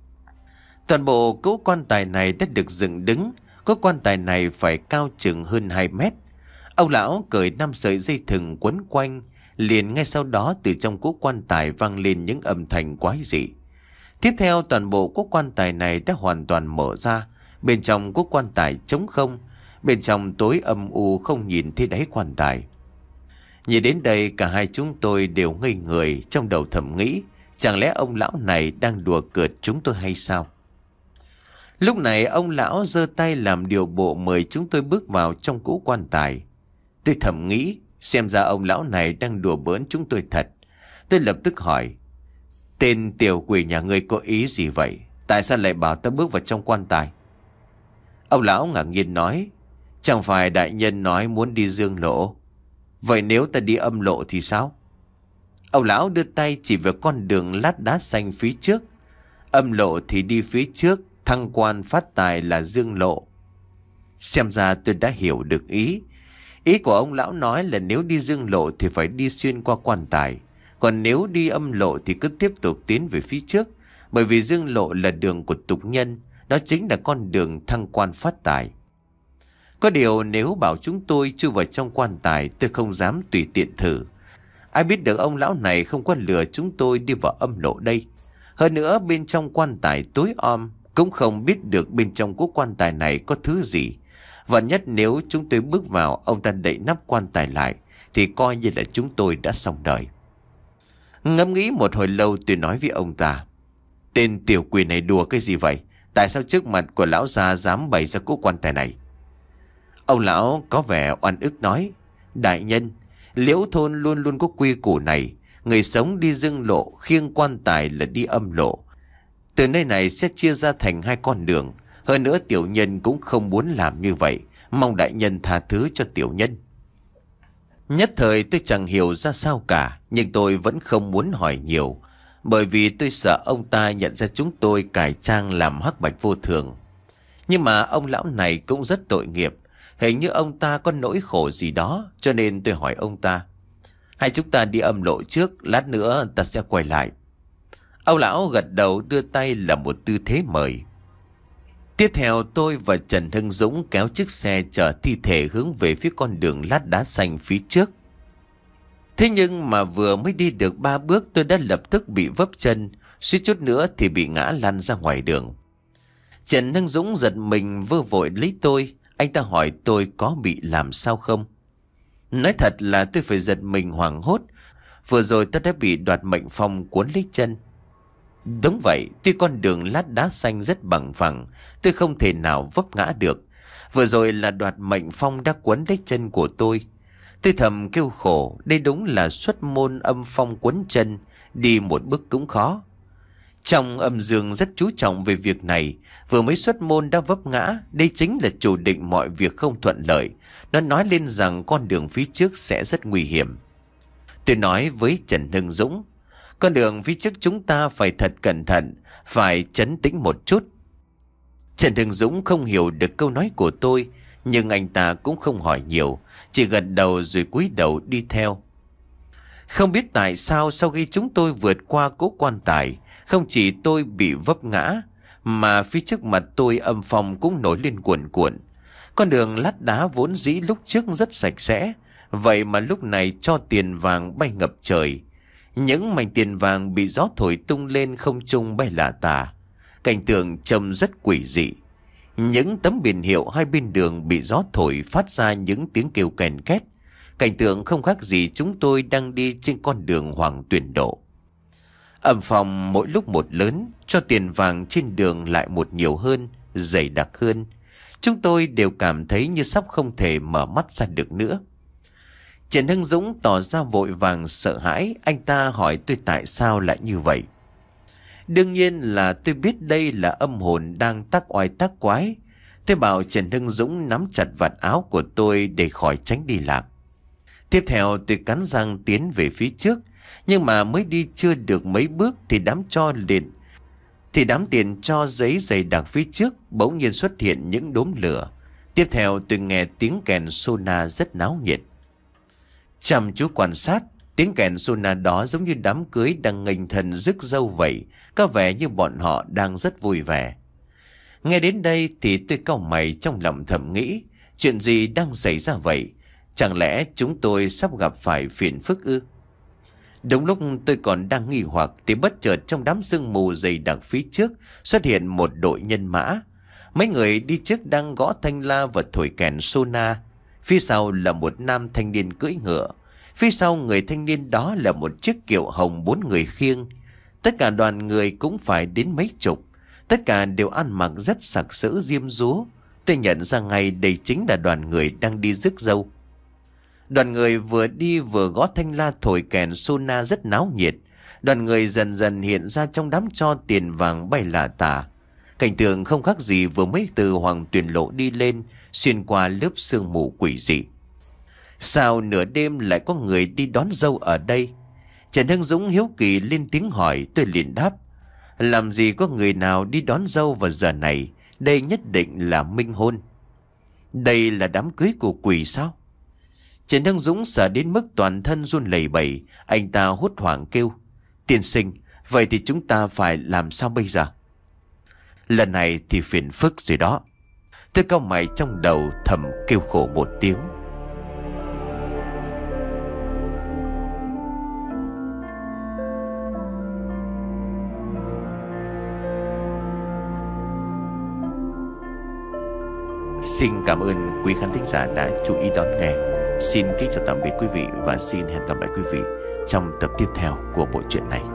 Toàn bộ cố quan tài này đã được dựng đứng. Cố quan tài này phải cao chừng hơn hai mét. Ông lão cởi năm sợi dây thừng quấn quanh. Liền ngay sau đó từ trong cố quan tài vang lên những âm thanh quái dị. Tiếp theo toàn bộ cố quan tài này đã hoàn toàn mở ra. Bên trong cố quan tài trống không. Bên trong tối âm u không nhìn thấy đáy quan tài. Nhìn đến đây cả hai chúng tôi đều ngây người, trong đầu thầm nghĩ: Chẳng lẽ ông lão này đang đùa cợt chúng tôi hay sao? Lúc này ông lão giơ tay làm điều bộ mời chúng tôi bước vào trong cỗ quan tài. Tôi thầm nghĩ xem ra ông lão này đang đùa bỡn chúng tôi thật. Tôi lập tức hỏi: Tên tiểu quỷ nhà ngươi có ý gì vậy? Tại sao lại bảo ta bước vào trong quan tài? Ông lão ngạc nhiên nói: Chẳng phải đại nhân nói muốn đi dương lộ? Vậy nếu ta đi âm lộ thì sao? Ông lão đưa tay chỉ vào con đường lát đá xanh phía trước. Âm lộ thì đi phía trước, thăng quan phát tài là dương lộ. Xem ra tôi đã hiểu được ý. Ý của ông lão nói là nếu đi dương lộ thì phải đi xuyên qua quan tài. Còn nếu đi âm lộ thì cứ tiếp tục tiến về phía trước. Bởi vì dương lộ là đường của tục nhân, đó chính là con đường thăng quan phát tài. Có điều nếu bảo chúng tôi chui vào trong quan tài, tôi không dám tùy tiện thử. Ai biết được ông lão này không có lừa chúng tôi đi vào âm lộ đây. Hơn nữa bên trong quan tài tối om, cũng không biết được bên trong của quan tài này có thứ gì. Và nhất nếu chúng tôi bước vào, ông ta đậy nắp quan tài lại, thì coi như là chúng tôi đã xong đời. Ngẫm nghĩ một hồi lâu, tôi nói với ông ta: Tên tiểu quỷ này đùa cái gì vậy? Tại sao trước mặt của lão già dám bày ra cỗ quan tài này? Ông lão có vẻ oan ức nói: Đại nhân, Liễu thôn luôn luôn có quy củ này. Người sống đi dương lộ, khiêng quan tài là đi âm lộ. Từ nơi này sẽ chia ra thành hai con đường. Hơn nữa tiểu nhân cũng không muốn làm như vậy. Mong đại nhân tha thứ cho tiểu nhân. Nhất thời tôi chẳng hiểu ra sao cả, nhưng tôi vẫn không muốn hỏi nhiều. Bởi vì tôi sợ ông ta nhận ra chúng tôi cải trang làm hắc bạch vô thường. Nhưng mà ông lão này cũng rất tội nghiệp. Hình như ông ta có nỗi khổ gì đó, cho nên tôi hỏi ông ta: "Hai chúng ta đi âm lộ trước, lát nữa ta sẽ quay lại." Ông lão gật đầu, đưa tay là một tư thế mời. Tiếp theo tôi và Trần Hưng Dũng kéo chiếc xe chở thi thể hướng về phía con đường lát đá xanh phía trước. Thế nhưng mà vừa mới đi được ba bước, tôi đã lập tức bị vấp chân, suýt chút nữa thì bị ngã lăn ra ngoài đường. Trần Hưng Dũng giật mình vơ vội lấy tôi. Anh ta hỏi tôi có bị làm sao không. Nói thật là tôi phải giật mình hoảng hốt. Vừa rồi tôi đã bị đoạt mệnh phong cuốn lấy chân. Đúng vậy, tuy con đường lát đá xanh rất bằng phẳng, tôi không thể nào vấp ngã được. Vừa rồi là đoạt mệnh phong đã quấn lấy chân của tôi. Tôi thầm kêu khổ, đây đúng là xuất môn âm phong quấn chân, đi một bước cũng khó. Trong âm dương rất chú trọng về việc này, vừa mới xuất môn đã vấp ngã, đây chính là chủ định mọi việc không thuận lợi. Nó nói lên rằng con đường phía trước sẽ rất nguy hiểm. Tôi nói với Trần Hưng Dũng: "Con đường phía trước chúng ta phải thật cẩn thận, phải trấn tĩnh một chút." Trần Hưng Dũng không hiểu được câu nói của tôi, nhưng anh ta cũng không hỏi nhiều, chỉ gật đầu rồi cúi đầu đi theo. Không biết tại sao sau khi chúng tôi vượt qua cố quan tài, không chỉ tôi bị vấp ngã, mà phía trước mặt tôi âm phong cũng nổi lên cuồn cuộn. Con đường lát đá vốn dĩ lúc trước rất sạch sẽ, vậy mà lúc này cho tiền vàng bay ngập trời. Những mảnh tiền vàng bị gió thổi tung lên không trung bay lả tả. Cảnh tượng trông rất quỷ dị. Những tấm biển hiệu hai bên đường bị gió thổi phát ra những tiếng kêu kèn két. Cảnh tượng không khác gì chúng tôi đang đi trên con đường Hoàng Tuyền Độ. Âm phong mỗi lúc một lớn, cho tiền vàng trên đường lại một nhiều hơn, dày đặc hơn. Chúng tôi đều cảm thấy như sắp không thể mở mắt ra được nữa. Trần Hưng Dũng tỏ ra vội vàng sợ hãi. Anh ta hỏi tôi tại sao lại như vậy. Đương nhiên là tôi biết đây là âm hồn đang tác oai tác quái. Tôi bảo Trần Hưng Dũng nắm chặt vạt áo của tôi để khỏi tránh đi lạc. Tiếp theo tôi cắn răng tiến về phía trước. Nhưng mà mới đi chưa được mấy bước thì đám cho liền Thì đám tiền cho giấy dày đặc phía trước bỗng nhiên xuất hiện những đốm lửa. Tiếp theo tôi nghe tiếng kèn sona rất náo nhiệt. Chăm chú quan sát, tiếng kèn sona đó giống như đám cưới đang nghênh thần rước dâu vậy, có vẻ như bọn họ đang rất vui vẻ. Nghe đến đây thì tôi cau mày trong lòng thầm nghĩ, chuyện gì đang xảy ra vậy? Chẳng lẽ chúng tôi sắp gặp phải phiền phức ư? Đúng lúc tôi còn đang nghi hoặc thì bất chợt trong đám sương mù dày đặc phía trước xuất hiện một đội nhân mã. Mấy người đi trước đang gõ thanh la và thổi kèn sona. Phía sau là một nam thanh niên cưỡi ngựa. Phía sau người thanh niên đó là một chiếc kiệu hồng bốn người khiêng. Tất cả đoàn người cũng phải đến mấy chục. Tất cả đều ăn mặc rất sặc sỡ diêm dúa. Tôi nhận ra ngay đây chính là đoàn người đang đi rước dâu. Đoàn người vừa đi vừa gõ thanh la thổi kèn sona rất náo nhiệt. Đoàn người dần dần hiện ra trong đám tro tiền vàng bay lả tả. Cảnh tượng không khác gì vừa mới từ Hoàng Tuyền Lộ đi lên, xuyên qua lớp sương mù quỷ dị. Sao nửa đêm lại có người đi đón dâu ở đây? Trần Hưng Dũng hiếu kỳ lên tiếng hỏi, tôi liền đáp: làm gì có người nào đi đón dâu vào giờ này, đây nhất định là minh hôn. Đây là đám cưới của quỷ sao? Trần Hưng Dũng sợ đến mức toàn thân run lẩy bẩy, anh ta hốt hoảng kêu: tiên sinh, vậy thì chúng ta phải làm sao bây giờ? Lần này thì phiền phức rồi đó. Tôi cau mày trong đầu thầm kêu khổ một tiếng. Xin cảm ơn quý khán thính giả đã chú ý đón nghe. Xin kính chào tạm biệt quý vị và xin hẹn gặp lại quý vị trong tập tiếp theo của bộ truyện này.